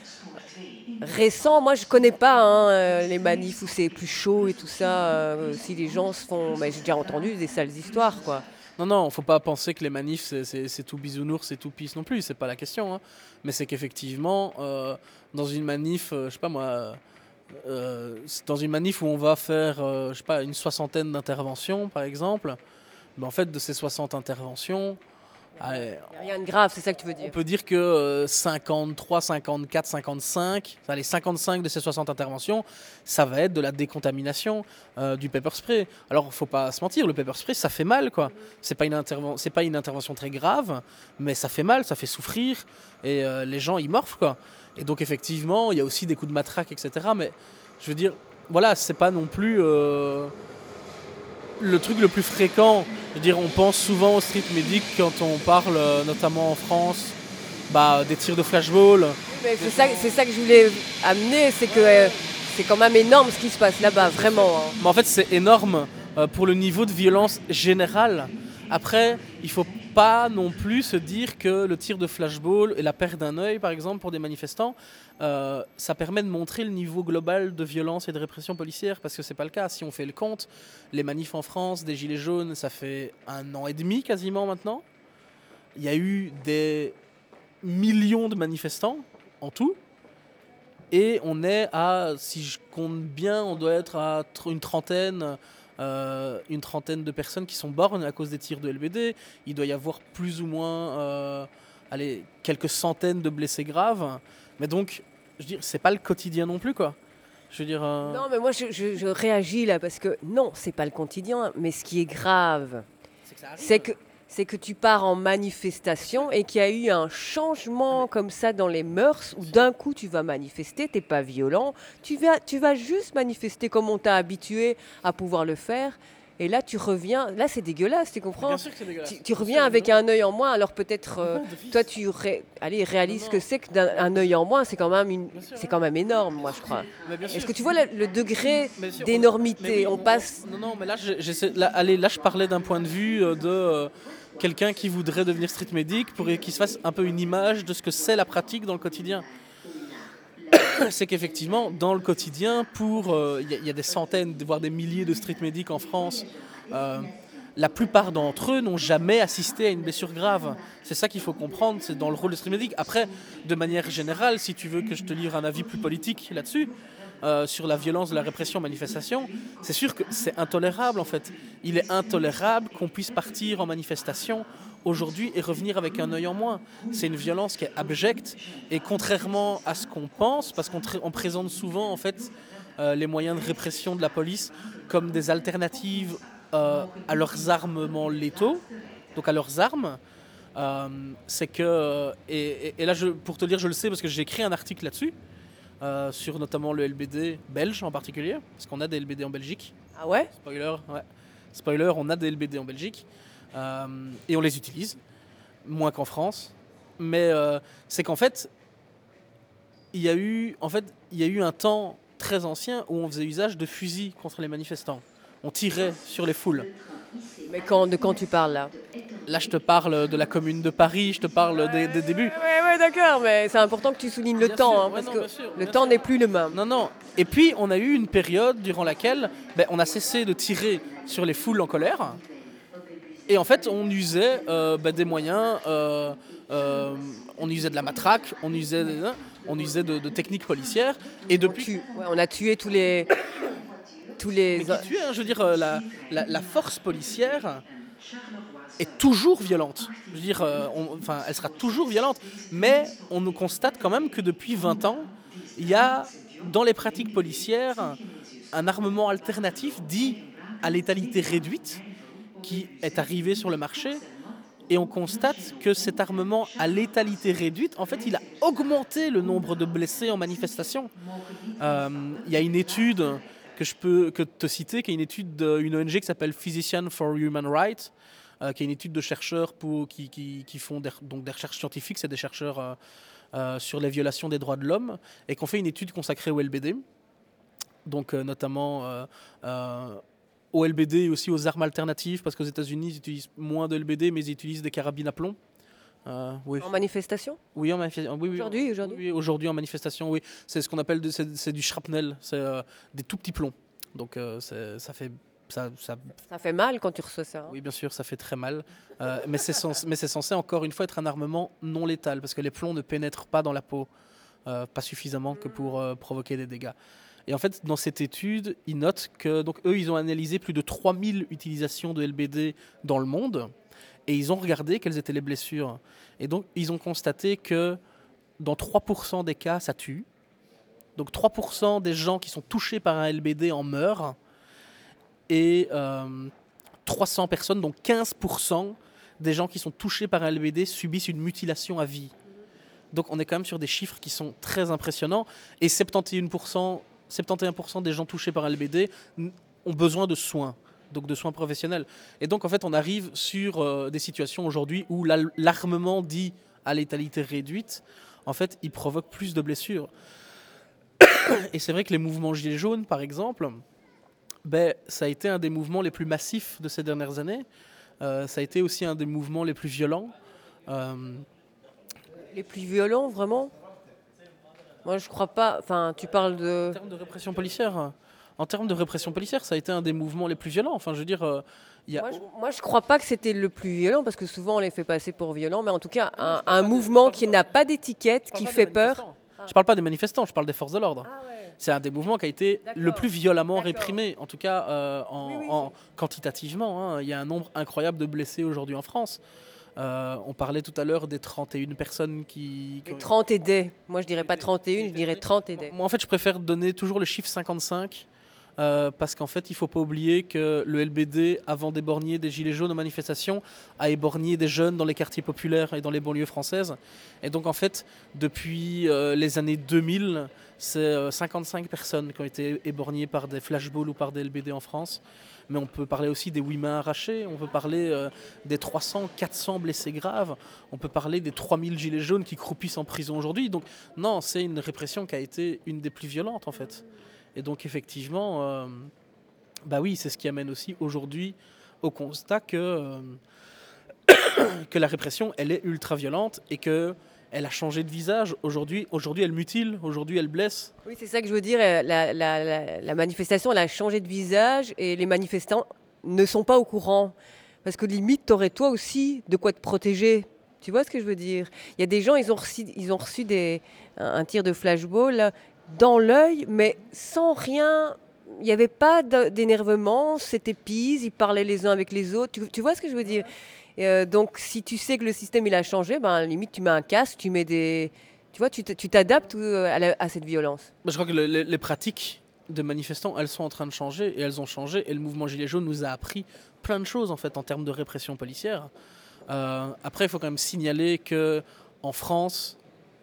récent. Moi, je ne connais pas hein, euh, les manifs où c'est plus chaud et tout ça. Euh, si les gens se font... Mais j'ai déjà entendu des sales histoires, quoi. Non, non, il ne faut pas penser que les manifs, c'est, c'est, c'est tout bisounours, c'est tout pisse non plus. C'est pas la question. Hein. Mais c'est qu'effectivement, euh, dans une manif, euh, je sais pas moi... Euh, dans une manif où on va faire, euh, je sais pas, une soixantaine d'interventions, par exemple... Mais en fait, de ces soixante interventions, allez, rien de grave, c'est ça que tu veux dire. On peut dire que euh, cinquante-trois, cinquante-quatre, cinquante-cinq, allez, cinquante-cinq de ces soixante interventions, ça va être de la décontamination euh, du pepper spray. Alors, il ne faut pas se mentir, le pepper spray, ça fait mal, quoi. C'est pas une interven- c'est pas une intervention très grave, mais ça fait mal, ça fait souffrir, et euh, les gens, ils morfent, quoi. Et donc, effectivement, il y a aussi des coups de matraque, et cetera. Mais, je veux dire, voilà, c'est pas non plus... Euh, le truc le plus fréquent, je veux dire, on pense souvent au street medic quand on parle, euh, notamment en France, bah, des tirs de flashball. Mais c'est, ça, c'est ça que je voulais amener, c'est que euh, c'est quand même énorme ce qui se passe là-bas, vraiment. Hein. Mais en fait, c'est énorme euh, pour le niveau de violence générale. Après, il ne faut pas non plus se dire que le tir de flashball et la perte d'un œil, par exemple, pour des manifestants, euh, ça permet de montrer le niveau global de violence et de répression policière, parce que ce n'est pas le cas. Si on fait le compte, les manifs en France, des gilets jaunes, ça fait un an et demi quasiment maintenant. Il y a eu des millions de manifestants en tout. Et on est à, si je compte bien, on doit être à une trentaine... Euh, une trentaine de personnes qui sont bornes à cause des tirs de L B D. Il doit y avoir plus ou moins euh, allez, quelques centaines de blessés graves. Mais donc, je veux dire, c'est pas le quotidien non plus, quoi. Je veux dire... Euh... Non, mais moi, je, je, je réagis là, parce que non, c'est pas le quotidien. Mais ce qui est grave, c'est que, ça arrive. c'est que c'est que tu pars en manifestation et qu'il y a eu un changement comme ça dans les mœurs où d'un coup tu vas manifester, t'es pas violent, tu vas, tu vas juste manifester comme on t'a habitué à pouvoir le faire. Et là, tu reviens. Là, c'est dégueulasse, tu comprends? Bien sûr que c'est dégueulasse. Tu, tu reviens avec un œil en moins. Alors peut-être, euh, toi, tu ré... Allez, réalises non, non. que c'est qu'un œil en moins, c'est quand même une... sûr, c'est quand même énorme, moi, je crois. Est-ce que tu vois le, le degré sûr, d'énormité? On, oui, on passe. Non, non, mais là, j'essaie. Là, allez, là, je parlais d'un point de vue de euh, quelqu'un qui voudrait devenir street medic pour qu'il se fasse un peu une image de ce que c'est la pratique dans le quotidien. C'est qu'effectivement, dans le quotidien, pour il euh, y, y a des centaines, voire des milliers de street medics en France, euh, la plupart d'entre eux n'ont jamais assisté à une blessure grave. C'est ça qu'il faut comprendre, c'est dans le rôle de street medic. Après, de manière générale, si tu veux que je te livre un avis plus politique là-dessus, euh, sur la violence de la répression manifestation, c'est sûr que c'est intolérable en fait. Il est intolérable qu'on puisse partir en manifestation aujourd'hui et revenir avec un œil en moins. C'est une violence qui est abjecte et contrairement à ce qu'on pense, parce qu'on tr- on présente souvent en fait euh, les moyens de répression de la police comme des alternatives euh, à leurs armements létaux, donc à leurs armes. Euh, c'est que, et, et, et là je, pour te dire, je le sais parce que j'ai écrit un article là-dessus, euh, sur notamment le L B D belge en particulier, parce qu'on a des L B D en Belgique. Ah ouais ? Spoiler, ouais. Spoiler, on a des L B D en Belgique, euh, et on les utilise, moins qu'en France. Mais euh, c'est qu'en fait, il y a eu, en fait, il y a eu un temps très ancien où on faisait usage de fusils contre les manifestants. On tirait sur les foules. Mais quand, de quand tu parles là ? Là, je te parle de la Commune de Paris, je te parle des, des débuts. Ouais, ouais, d'accord, mais c'est important que tu soulignes le Bien temps, sûr, hein, ouais, parce non, que bien sûr, le bien temps sûr. n'est plus le même. Non, non. Et puis, on a eu une période durant laquelle ben, on a cessé de tirer sur les foules en colère. Et en fait, on usait euh, ben, des moyens, euh, euh, on usait de la matraque, on usait, on usait de, de techniques policières. Et depuis... On, tue, ouais, on a tué tous les... tous les... Mais qui tuait, hein, je veux dire, euh, la, la, la force policière est toujours violente. Je veux dire, euh, on, enfin, elle sera toujours violente. Mais on nous constate quand même que depuis vingt ans, il y a dans les pratiques policières un armement alternatif dit à létalité réduite qui est arrivé sur le marché. Et on constate que cet armement à létalité réduite, en fait, il a augmenté le nombre de blessés en manifestation. Euh, il y a une étude que je peux que te citer, qui est une étude d'une O N G qui s'appelle Physicians for Human Rights, euh, qui est une étude de chercheurs pour, qui, qui, qui font des, donc des recherches scientifiques, c'est des chercheurs euh, euh, sur les violations des droits de l'homme, et qui ont fait une étude consacrée au L B D, donc euh, notamment euh, euh, au L B D et aussi aux armes alternatives, parce qu'aux États-Unis, ils utilisent moins de L B D, mais ils utilisent des carabines à plomb. Euh, oui. En manifestation ? Oui, en manifestation. Oui, oui, aujourd'hui, aujourd'hui. Oui, aujourd'hui en manifestation, oui. C'est ce qu'on appelle de, c'est, c'est du shrapnel, c'est euh, des tout petits plombs. Donc euh, c'est, ça fait ça, ça. Ça fait mal quand tu reçois ça. Hein. Oui, bien sûr, ça fait très mal. Euh, mais c'est censé, mais c'est censé encore une fois être un armement non létal, parce que les plombs ne pénètrent pas dans la peau, euh, pas suffisamment que pour euh, provoquer des dégâts. Et en fait, dans cette étude, ils notent que donc eux, ils ont analysé plus de trois mille utilisations de L B D dans le monde. Et ils ont regardé quelles étaient les blessures. Et donc, ils ont constaté que dans trois pour cent des cas, ça tue. Donc, trois pour cent des gens qui sont touchés par un L B D en meurent. Et euh, trois cents personnes, donc quinze pour cent des gens qui sont touchés par un L B D subissent une mutilation à vie. Donc, on est quand même sur des chiffres qui sont très impressionnants. Et soixante et un pour cent, soixante et un pour cent des gens touchés par un L B D ont besoin de soins. Donc de soins professionnels. Et donc en fait on arrive sur euh, des situations aujourd'hui où la, l'armement dit à létalité réduite, en fait il provoque plus de blessures. Et c'est vrai que les mouvements Gilets jaunes par exemple, ben, ça a été un des mouvements les plus massifs de ces dernières années. Euh, ça a été aussi un des mouvements les plus violents. Euh... Les plus violents vraiment ? Moi je crois pas, enfin tu parles de... En termes de répression policière En termes de répression policière, ça a été un des mouvements les plus violents. Enfin, je veux dire, euh, y a... moi, je, moi, je crois pas que c'était le plus violent, parce que souvent, on les fait passer pour violents. Mais en tout cas, un, un mouvement qui n'a pas d'étiquette, qui fait peur. Je parle pas des manifestants, je parle des forces de l'ordre. Ah ouais. C'est un des mouvements qui a été D'accord. le plus violemment D'accord. réprimé, en tout cas euh, en, oui, oui. en, quantitativement. Hein. Il y a un nombre incroyable de blessés aujourd'hui en France. Euh, on parlait tout à l'heure des trente et une personnes qui... qui Les ont... trente et des. Moi, je dirais pas trente et un, je dirais trente et des. Moi, en fait, je préfère donner toujours le chiffre cinquante-cinq. Euh, parce qu'en fait, il ne faut pas oublier que le L B D, avant d'éborgner des gilets jaunes aux manifestations, a éborgné des jeunes dans les quartiers populaires et dans les banlieues françaises. Et donc, en fait, depuis euh, les années deux mille, c'est euh, cinquante-cinq personnes qui ont été éborgnées par des flashballs ou par des L B D en France. Mais on peut parler aussi des huit mains arrachées, on peut parler euh, des trois cents, quatre cents blessés graves, on peut parler des trois mille gilets jaunes qui croupissent en prison aujourd'hui. Donc, non, c'est une répression qui a été une des plus violentes, en fait. Et donc effectivement, euh, bah oui, c'est ce qui amène aussi aujourd'hui au constat que, euh, que la répression, elle est ultra violente et qu'elle a changé de visage. Aujourd'hui, aujourd'hui, elle mutile, aujourd'hui, elle blesse. Oui, c'est ça que je veux dire. La, la, la, la manifestation, elle a changé de visage et les manifestants ne sont pas au courant. Parce que limite, tu aurais toi aussi de quoi te protéger. Tu vois ce que je veux dire ? Il y a des gens, ils ont reçu, ils ont reçu des, un, un tir de flashball là, dans l'œil, mais sans rien. Il n'y avait pas d'énervement, c'était pise, ils parlaient les uns avec les autres. Tu, tu vois ce que je veux dire ? euh, Donc, si tu sais que le système il a changé, ben, à la limite, tu mets un casque, tu mets des. Tu vois, tu t'adaptes à, la, à cette violence. Je crois que le, les, les pratiques de manifestants, elles sont en train de changer et elles ont changé. Et le mouvement Gilets jaunes nous a appris plein de choses en fait en termes de répression policière. Euh, après, il faut quand même signaler que en France,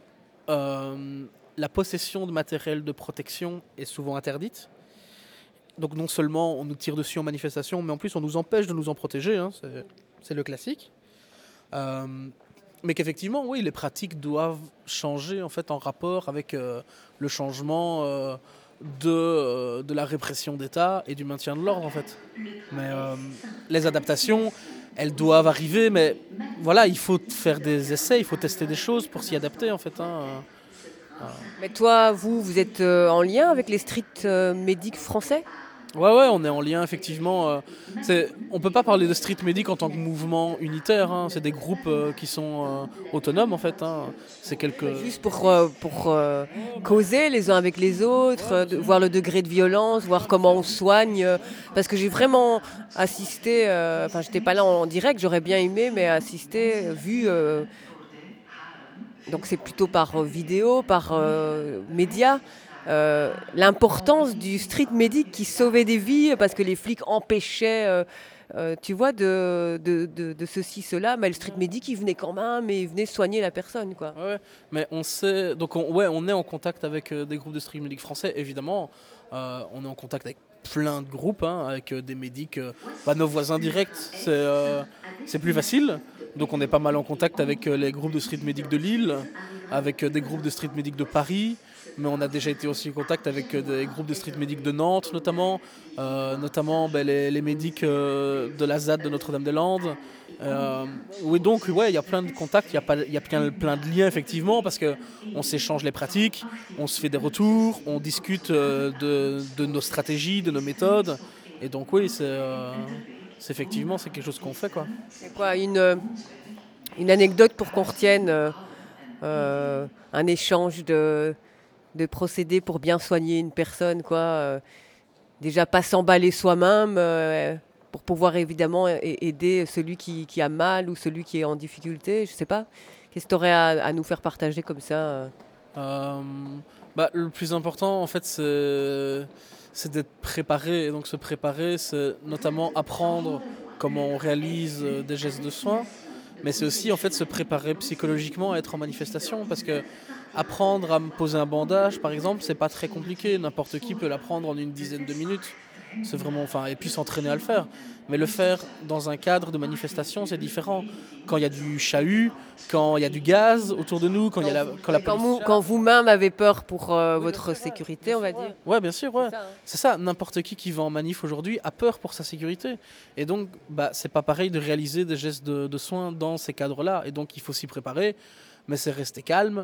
euh, la possession de matériel de protection est souvent interdite. Donc non seulement on nous tire dessus en manifestation, mais en plus on nous empêche de nous en protéger. Hein, c'est, c'est le classique. Euh, mais qu'effectivement, oui, les pratiques doivent changer en fait en rapport avec euh, le changement euh, de, euh, de la répression d'État et du maintien de l'ordre en fait. Mais euh, les adaptations, elles doivent arriver, mais voilà, il faut faire des essais, il faut tester des choses pour s'y adapter en fait. Hein. Mais toi, vous, vous êtes euh, en lien avec les street euh, medics français ? Ouais, ouais, on est en lien, effectivement. Euh, c'est, on ne peut pas parler de street medic en tant que mouvement unitaire. Hein, c'est des groupes euh, qui sont euh, autonomes, en fait. Hein. C'est quelques... Juste pour, euh, pour euh, causer les uns avec les autres, euh, de, voir le degré de violence, voir comment on soigne. Euh, parce que j'ai vraiment assisté, euh, enfin, j'étais pas là en, en direct, j'aurais bien aimé, mais assisté, vu... Euh, donc c'est plutôt par vidéo, par euh, médias. Euh, l'importance du street medic qui sauvait des vies parce que les flics empêchaient, euh, euh, tu vois, de, de, de, de ceci, cela. Mais le street medic, il venait quand même et il venait soigner la personne, quoi. Ouais, mais on sait, donc on, ouais, on est en contact avec euh, des groupes de street medic français, évidemment. Euh, on est en contact avec plein de groupes, hein, avec euh, des médics, euh, bah, nos voisins directs, c'est, euh, c'est plus facile. Donc on est pas mal en contact avec euh, les groupes de street medic de Lille, avec euh, des groupes de street medic de Paris. Mais on a déjà été aussi en contact avec des groupes de street medic de Nantes notamment, euh, notamment ben, les, les médics euh, de la Z A D de Notre-Dame-des-Landes. Euh, oui, donc ouais, il y a plein de contacts, il y a, pas, y a plein, plein de liens effectivement parce qu'on s'échange les pratiques, on se fait des retours, on discute euh, de, de nos stratégies, de nos méthodes. Et donc oui, c'est, euh, c'est effectivement c'est quelque chose qu'on fait, quoi. C'est quoi une, une anecdote pour qu'on retienne euh, euh, un échange de... de procéder pour bien soigner une personne, quoi. Euh, déjà pas s'emballer soi-même euh, pour pouvoir évidemment aider celui qui, qui a mal ou celui qui est en difficulté, je sais pas. Qu'est-ce que tu aurais à, à nous faire partager comme ça euh euh, bah, le plus important en fait c'est, c'est d'être préparé, et donc se préparer c'est notamment apprendre comment on réalise des gestes de soins, mais c'est aussi en fait se préparer psychologiquement à être en manifestation, parce que apprendre à me poser un bandage, par exemple, c'est pas très compliqué. N'importe qui peut l'apprendre en une dizaine de minutes. C'est vraiment, enfin, et puis s'entraîner à le faire. Mais le faire dans un cadre de manifestation, c'est différent. Quand il y a du chahut, quand il y a du gaz autour de nous, quand il y a la, quand la quand, police... vous, quand vous-même avez peur pour euh, votre sécurité, on va dire. Ouais, bien sûr, ouais. C'est ça, hein. C'est ça. N'importe qui qui va en manif aujourd'hui a peur pour sa sécurité. Et donc, bah, c'est pas pareil de réaliser des gestes de, de soins dans ces cadres-là. Et donc, il faut s'y préparer. Mais c'est rester calme.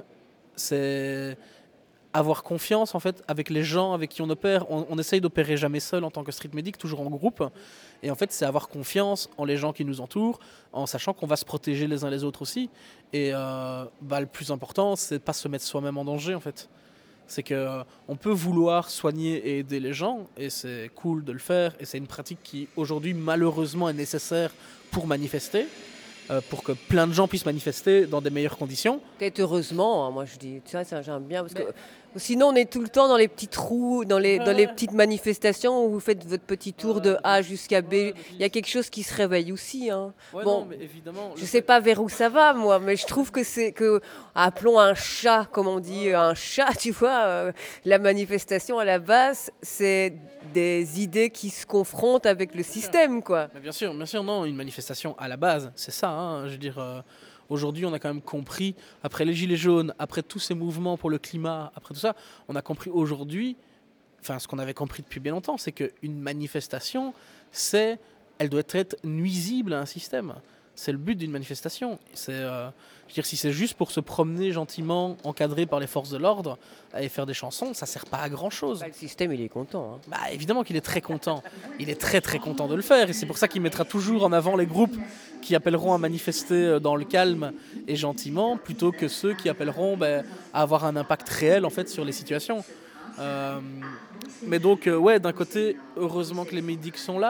C'est avoir confiance en fait avec les gens avec qui on opère. On, on essaye d'opérer jamais seul en tant que street medic, toujours en groupe. Et en fait, c'est avoir confiance en les gens qui nous entourent, en sachant qu'on va se protéger les uns les autres aussi. Et euh, bah, le plus important, c'est de pas se mettre soi-même en danger en fait. C'est que euh, on peut vouloir soigner et aider les gens, et c'est cool de le faire. Et c'est une pratique qui aujourd'hui malheureusement est nécessaire pour manifester. Euh, pour que plein de gens puissent manifester dans des meilleures conditions. Peut-être heureusement, hein, moi je dis, ça, ça j'aime bien, parce que sinon on est tout le temps dans les petits trous, dans les, dans les petites manifestations où vous faites votre petit tour de A jusqu'à B. Il y a quelque chose qui se réveille aussi. Hein. Ouais, bon, non, mais évidemment, je ne sais pas vers où ça va, moi, mais je trouve que c'est que, appelons un chat, comme on dit, un chat, tu vois, euh, la manifestation à la base, c'est des idées qui se confrontent avec le système, quoi. Mais bien sûr, bien sûr, non, une manifestation à la base, c'est ça, hein, je veux dire... Euh... Aujourd'hui, on a quand même compris, après les Gilets jaunes, après tous ces mouvements pour le climat, après tout ça, on a compris aujourd'hui, enfin ce qu'on avait compris depuis bien longtemps, c'est qu'une manifestation, c'est, elle doit être nuisible à un système. C'est le but d'une manifestation. C'est, euh, je veux dire, si c'est juste pour se promener gentiment, encadré par les forces de l'ordre, et faire des chansons, ça ne sert pas à grand-chose. Bah, le système, il est content. Hein. Bah, évidemment qu'il est très content. Il est très très content de le faire. Et c'est pour ça qu'il mettra toujours en avant les groupes qui appelleront à manifester dans le calme et gentiment, plutôt que ceux qui appelleront bah, à avoir un impact réel en fait, sur les situations. Euh, mais donc, euh, ouais, d'un côté, heureusement que les médics sont là,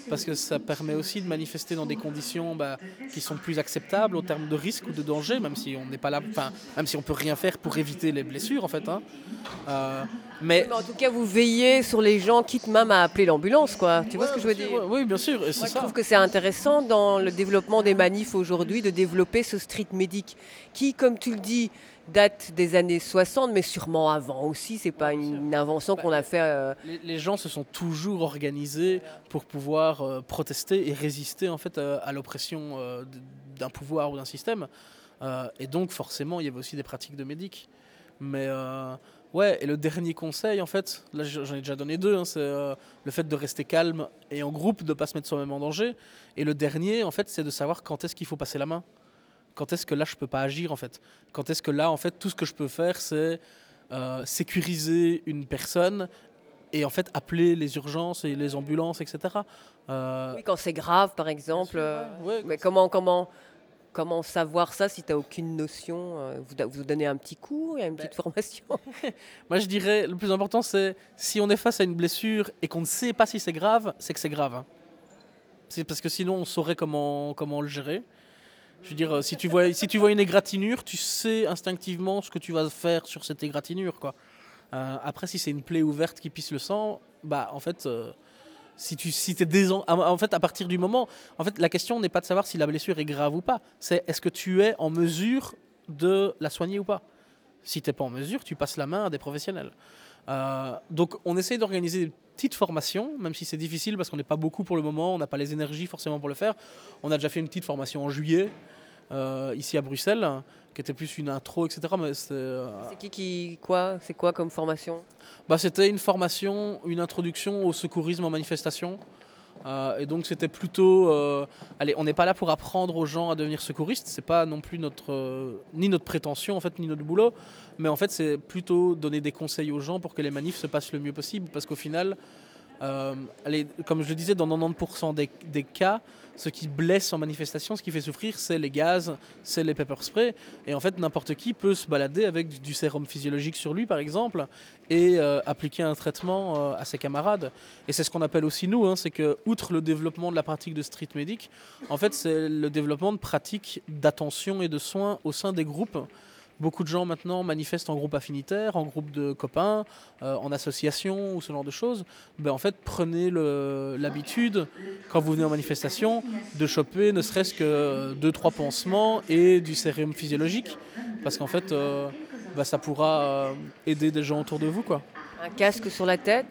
parce que ça permet aussi de manifester dans des conditions bah, qui sont plus acceptables en termes de risque ou de danger, même si on n'est pas là, enfin, même si on peut rien faire pour éviter les blessures en fait. Hein. Euh, mais... mais en tout cas, vous veillez sur les gens, quitte même à appeler l'ambulance, quoi. Tu vois ouais, ce que je veux sûr, dire? Oui, bien sûr. Et c'est Moi, ça. je trouve que c'est intéressant dans le développement des manifs aujourd'hui de développer ce street medic qui, comme tu le dis, date des années soixante, mais sûrement avant aussi. C'est pas une, une invention qu'on a fait. Euh... Les, les gens se sont toujours organisés pour pouvoir euh, protester et résister en fait à, à l'oppression euh, d'un pouvoir ou d'un système. Euh, et donc forcément, il y avait aussi des pratiques de médic. Mais euh, ouais, et le dernier conseil en fait, là j'en ai déjà donné deux, hein, c'est euh, le fait de rester calme et en groupe, de ne pas se mettre soi-même en danger. Et le dernier en fait, c'est de savoir quand est-ce qu'il faut passer la main. Quand est-ce que là je peux pas agir en fait? Quand est-ce que là en fait tout ce que je peux faire c'est euh, sécuriser une personne et en fait appeler les urgences et les ambulances, et cetera. Euh... Oui, quand c'est grave par exemple. Euh, ouais, mais comment comment comment savoir ça si tu n'as aucune notion? Vous vous donnez un petit cours, il y a une petite ben, formation. Moi je dirais le plus important c'est si on est face à une blessure et qu'on ne sait pas si c'est grave, c'est que c'est grave. Hein. C'est parce que sinon on saurait comment comment le gérer. Je veux dire, si tu vois, si tu vois une égratignure, tu sais instinctivement ce que tu vas faire sur cette égratignure, quoi. Euh, après, si c'est une plaie ouverte qui pisse le sang, bah en fait, euh, si tu, si t'es désen... en fait, à partir du moment, en fait, la question n'est pas de savoir si la blessure est grave ou pas. C'est est-ce que tu es en mesure de la soigner ou pas. Si t'es pas en mesure, tu passes la main à des professionnels. Euh, donc, on essaye d'organiser des petites formations, même si c'est difficile parce qu'on n'est pas beaucoup pour le moment, on n'a pas les énergies forcément pour le faire. On a déjà fait une petite formation en juillet. Euh, ici à Bruxelles, qui était plus une intro, et cetera. Mais c'est, euh... c'est qui qui quoi C'est quoi comme formation? Bah, c'était une formation, une introduction au secourisme en manifestation. Euh, et donc c'était plutôt, euh... allez, on n'est pas là pour apprendre aux gens à devenir secouristes. C'est pas non plus notre, euh... ni notre prétention en fait, ni notre boulot. Mais en fait, c'est plutôt donner des conseils aux gens pour que les manifs se passent le mieux possible, parce qu'au final, euh... allez, comme je le disais, dans quatre-vingt-dix pour cent des, des cas. Ce qui blesse en manifestation, ce qui fait souffrir, c'est les gaz, c'est les pepper spray. Et en fait, n'importe qui peut se balader avec du, du sérum physiologique sur lui, par exemple, et euh, appliquer un traitement euh, à ses camarades. Et c'est ce qu'on appelle aussi nous, hein, c'est que, outre le développement de la pratique de street medic, en fait, c'est le développement de pratiques d'attention et de soins au sein des groupes. Beaucoup de gens maintenant manifestent en groupe affinitaire, en groupe de copains, euh, en association ou ce genre de choses. Ben, en fait, prenez le, l'habitude, quand vous venez en manifestation, de choper ne serait-ce que deux trois pansements et du sérum physiologique. Parce qu'en fait, euh, ben, ça pourra euh, aider des gens autour de vous, quoi. Un casque sur la tête?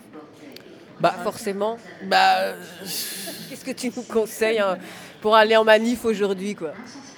Bah, Pas forcément. Bah, qu'est-ce que tu nous conseilles hein, pour aller en manif aujourd'hui, quoi?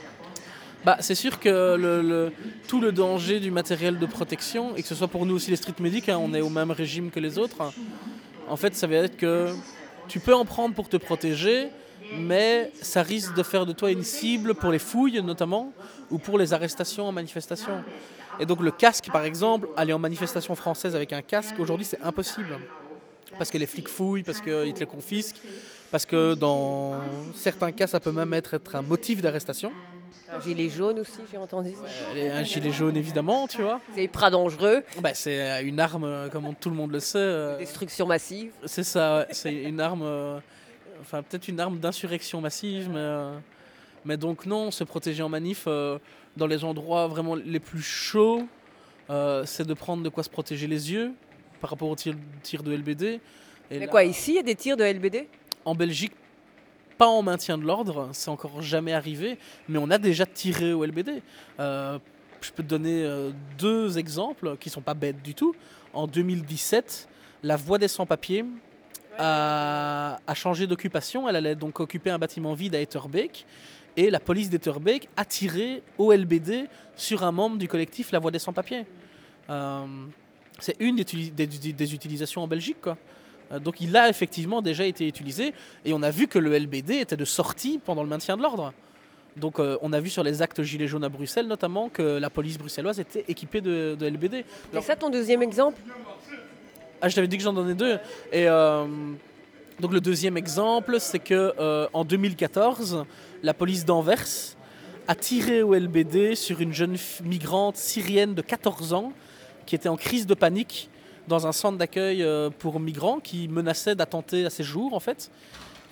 Bah, c'est sûr que le, le, tout le danger du matériel de protection, et que ce soit pour nous aussi les street medics, hein, on est au même régime que les autres, hein, en fait ça va être que tu peux en prendre pour te protéger, mais ça risque de faire de toi une cible pour les fouilles notamment, ou pour les arrestations en manifestation. Et donc le casque par exemple, aller en manifestation française avec un casque, aujourd'hui c'est impossible. Parce que les flics fouillent, parce qu'ils te les confisquent, parce que dans certains cas ça peut même être, être un motif d'arrestation. Un gilet jaune aussi, j'ai entendu. Euh, un gilet jaune, évidemment, tu vois. C'est hyper dangereux. Bah, c'est une arme, comme tout le monde le sait. Euh, Destruction massive. C'est ça, ouais. C'est une arme, euh, enfin peut-être une arme d'insurrection massive, mais, euh, mais donc non, se protéger en manif euh, dans les endroits vraiment les plus chauds, euh, c'est de prendre de quoi se protéger les yeux par rapport aux tirs, tirs de L B D. Et mais là, quoi, ici, il y a des tirs de L B D? En Belgique, pas en maintien de l'ordre, c'est encore jamais arrivé, mais on a déjà tiré au L B D. Euh, je peux te donner euh, deux exemples qui sont pas bêtes du tout. En deux mille dix-sept, la Voie des Sans-Papiers a, a changé d'occupation. Elle allait donc occuper un bâtiment vide à Etterbeek. Et la police d'Etterbeek a tiré au L B D sur un membre du collectif La Voie des Sans-Papiers. Euh, c'est une des, des, des utilisations en Belgique, quoi. Donc il a effectivement déjà été utilisé et on a vu que le L B D était de sortie pendant le maintien de l'ordre. Donc euh, on a vu sur les actes gilets jaunes à Bruxelles notamment que la police bruxelloise était équipée de, de L B D. C'est ça ton deuxième exemple? Ah, je t'avais dit que j'en donnais deux. Et euh, donc le deuxième exemple, c'est que euh, en deux mille quatorze, la police d'Anvers a tiré au L B D sur une jeune migrante syrienne de quatorze ans qui était en crise de panique dans un centre d'accueil pour migrants qui menaçait d'attenter à ses jours en fait.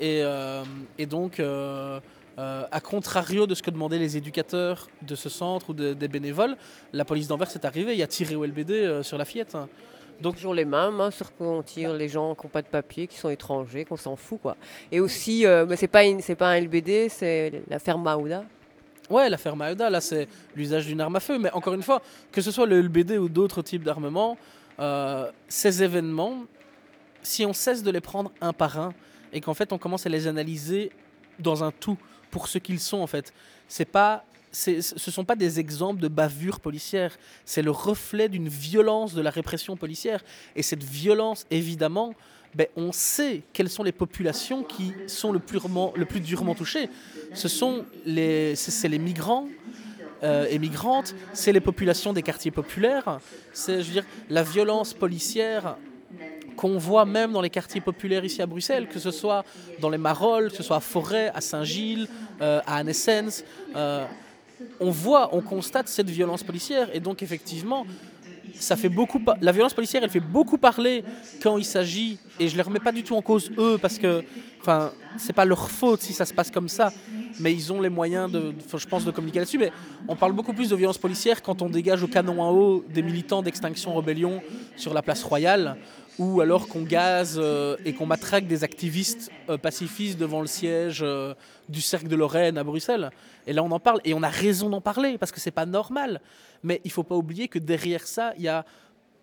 Et, euh, et donc, euh, euh, à contrario de ce que demandaient les éducateurs de ce centre ou de, des bénévoles, la police d'Anvers est arrivée et a tiré au L B D euh, sur la fillette. Donc toujours les mêmes, hein, sur quoi on tire les gens qui n'ont pas de papier, qui sont étrangers, qu'on s'en fout quoi. Et aussi, euh, mais c'est pas une, c'est pas un L B D, c'est l'affaire Maouda. Ouais, l'affaire Maouda, là c'est l'usage d'une arme à feu, mais encore une fois, que ce soit le L B D ou d'autres types d'armements, euh, ces événements, si on cesse de les prendre un par un et qu'en fait on commence à les analyser dans un tout pour ce qu'ils sont en fait, c'est pas, c'est, ce ne sont pas des exemples de bavures policières, c'est le reflet d'une violence de la répression policière. Et cette violence, évidemment, ben, on sait quelles sont les populations qui sont le plus, le plus durement touchées. Ce sont les, c'est, c'est les migrants euh, et migrantes, c'est les populations des quartiers populaires, c'est, je veux dire, la violence policière qu'on voit même dans les quartiers populaires ici à Bruxelles, que ce soit dans les Marolles, que ce soit à Forêt, à Saint-Gilles, euh, à Annesens. Euh, on voit, on constate cette violence policière. Et donc, effectivement, ça fait beaucoup pa- la violence policière, elle fait beaucoup parler quand il s'agit, et je ne les remets pas du tout en cause, eux, parce que enfin, c'est pas leur faute si ça se passe comme ça, mais ils ont les moyens, de, de, je pense, de communiquer là-dessus. Mais on parle beaucoup plus de violence policière quand on dégage au canon à eau des militants d'Extinction Rebellion sur la place Royale, ou alors qu'on gaze euh, et qu'on matraque des activistes euh, pacifistes devant le siège euh, du Cercle de Lorraine à Bruxelles. Et là, on en parle, et on a raison d'en parler, parce que c'est pas normal. Mais il ne faut pas oublier que derrière ça, il y a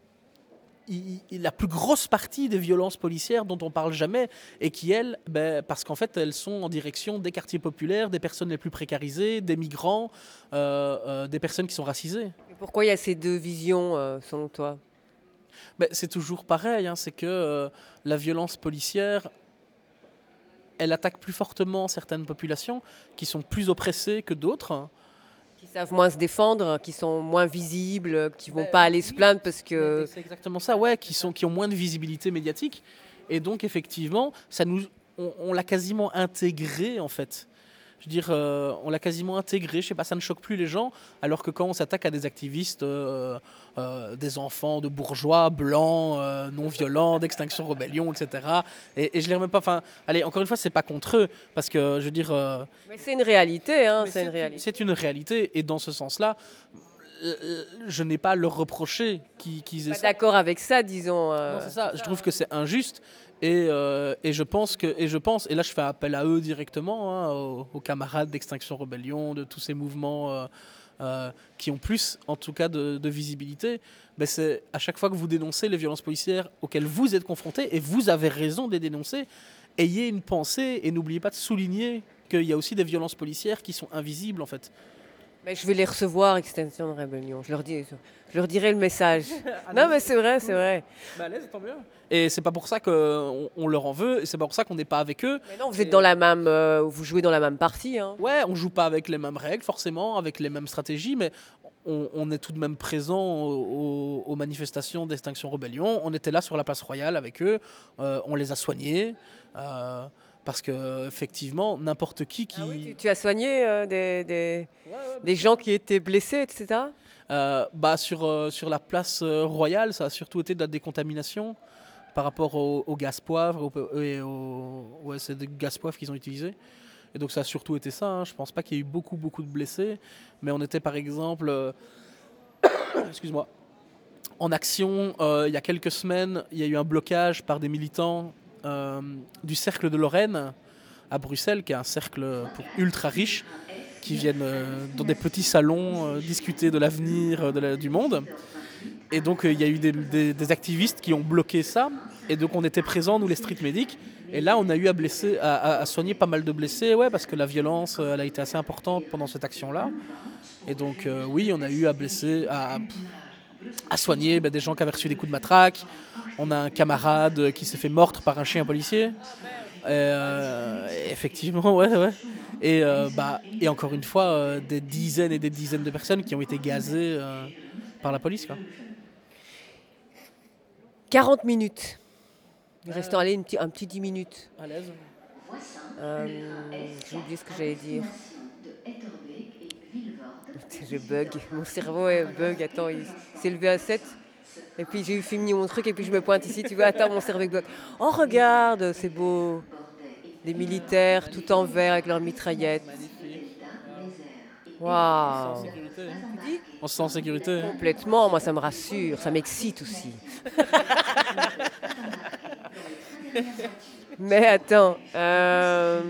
il, il, la plus grosse partie des violences policières dont on ne parle jamais, et qui, elles, ben, parce qu'en fait, elles sont en direction des quartiers populaires, des personnes les plus précarisées, des migrants, euh, euh, des personnes qui sont racisées. Et pourquoi il y a ces deux visions, euh, selon toi ? Ben, c'est toujours pareil, hein, c'est que euh, la violence policière, elle attaque plus fortement certaines populations qui sont plus oppressées que d'autres. Qui savent moins se défendre, qui sont moins visibles, qui ne vont pas aller se plaindre parce que... C'est exactement ça, ouais, qui, sont, qui ont moins de visibilité médiatique. Et donc, effectivement, ça nous, on, on l'a quasiment intégré, en fait. Je veux dire, euh, on l'a quasiment intégré, je sais pas, ça ne choque plus les gens, alors que quand on s'attaque à des activistes, euh, euh, des enfants de bourgeois, blancs, euh, non violents, d'Extinction Rebellion, et cetera. Et, et je les remets pas, enfin, allez, encore une fois, c'est pas contre eux, parce que, je veux dire... Euh, mais c'est une réalité, hein, c'est, c'est une réalité. C'est une réalité, et dans ce sens-là, je n'ai pas à leur reprocher qu'ils, qu'ils aient pas d'accord avec ça, disons. Euh... Non, c'est ça, je trouve que c'est injuste. Et, euh, et je pense que et je pense et là je fais appel à eux directement, hein, aux, aux camarades d'Extinction Rebellion, de tous ces mouvements euh, euh, qui ont plus en tout cas de, de visibilité. Ben c'est à chaque fois que vous dénoncez les violences policières auxquelles vous êtes confrontés, et vous avez raison de les dénoncer, ayez une pensée et n'oubliez pas de souligner qu'il y a aussi des violences policières qui sont invisibles en fait. Mais je vais les recevoir, Extinction Rebellion. Je leur, dis, je leur dirai le message. Non, mais c'est vrai, c'est vrai. Bah, allez, tant mieux. Et c'est pas pour ça qu'on on leur en veut, et c'est pas pour ça qu'on n'est pas avec eux. Mais non, vous êtes dans la même, euh, vous jouez dans la même partie. Hein. Ouais, on joue pas avec les mêmes règles, forcément, avec les mêmes stratégies, mais on, on est tout de même présent aux, aux manifestations d'Extinction Rebellion. On était là sur la place Royale avec eux, euh, on les a soignés. Euh, Parce qu'effectivement, n'importe qui qui... Ah oui, tu, tu as soigné euh, des, des, ouais, ouais, des gens qui étaient blessés, et cetera. Euh, bah, sur, euh, sur la place euh, Royale, ça a surtout été de la décontamination par rapport au, au gaz poivre. Au, et au, ouais, c'est des gaz poivre qu'ils ont utilisé. Et donc ça a surtout été ça. Hein. Je ne pense pas qu'il y ait eu beaucoup, beaucoup de blessés. Mais on était par exemple... Euh... Excuse-moi. En action, euh, il y a quelques semaines, il y a eu un blocage par des militants Euh, du Cercle de Lorraine à Bruxelles, qui est un cercle pour ultra riches qui viennent euh, dans des petits salons euh, discuter de l'avenir de la, du monde. Et donc il euh, y a eu des, des, des activistes qui ont bloqué ça, et donc on était présents, nous les street medics, et là on a eu à, blesser, à, à, à soigner pas mal de blessés, ouais, parce que la violence elle a été assez importante pendant cette action-là. Et donc euh, oui, on a eu à blesser, à, à soigner bah, des gens qui avaient reçu des coups de matraque. On a un camarade qui s'est fait mordre par un chien policier. Et, euh, effectivement, ouais, ouais. Et, euh, bah, et encore une fois, euh, des dizaines et des dizaines de personnes qui ont été gazées euh, par la police. Quoi. quarante minutes. Il reste euh... allez, un, petit, un petit dix minutes. À l'aise. Euh, j'ai oublié ce que j'allais dire. Je bug. Mon cerveau est bug. Attends, il s'est levé à sept. Et puis j'ai eu fini mon truc et puis je me pointe ici, tu vois, attends, mon cerveau bug. Oh regarde, c'est beau. des militaires tout en vert avec leurs mitraillettes. Waouh. On se sent en sécurité. Hein. Complètement, moi ça me rassure, ça m'excite aussi. Mais attends, euh,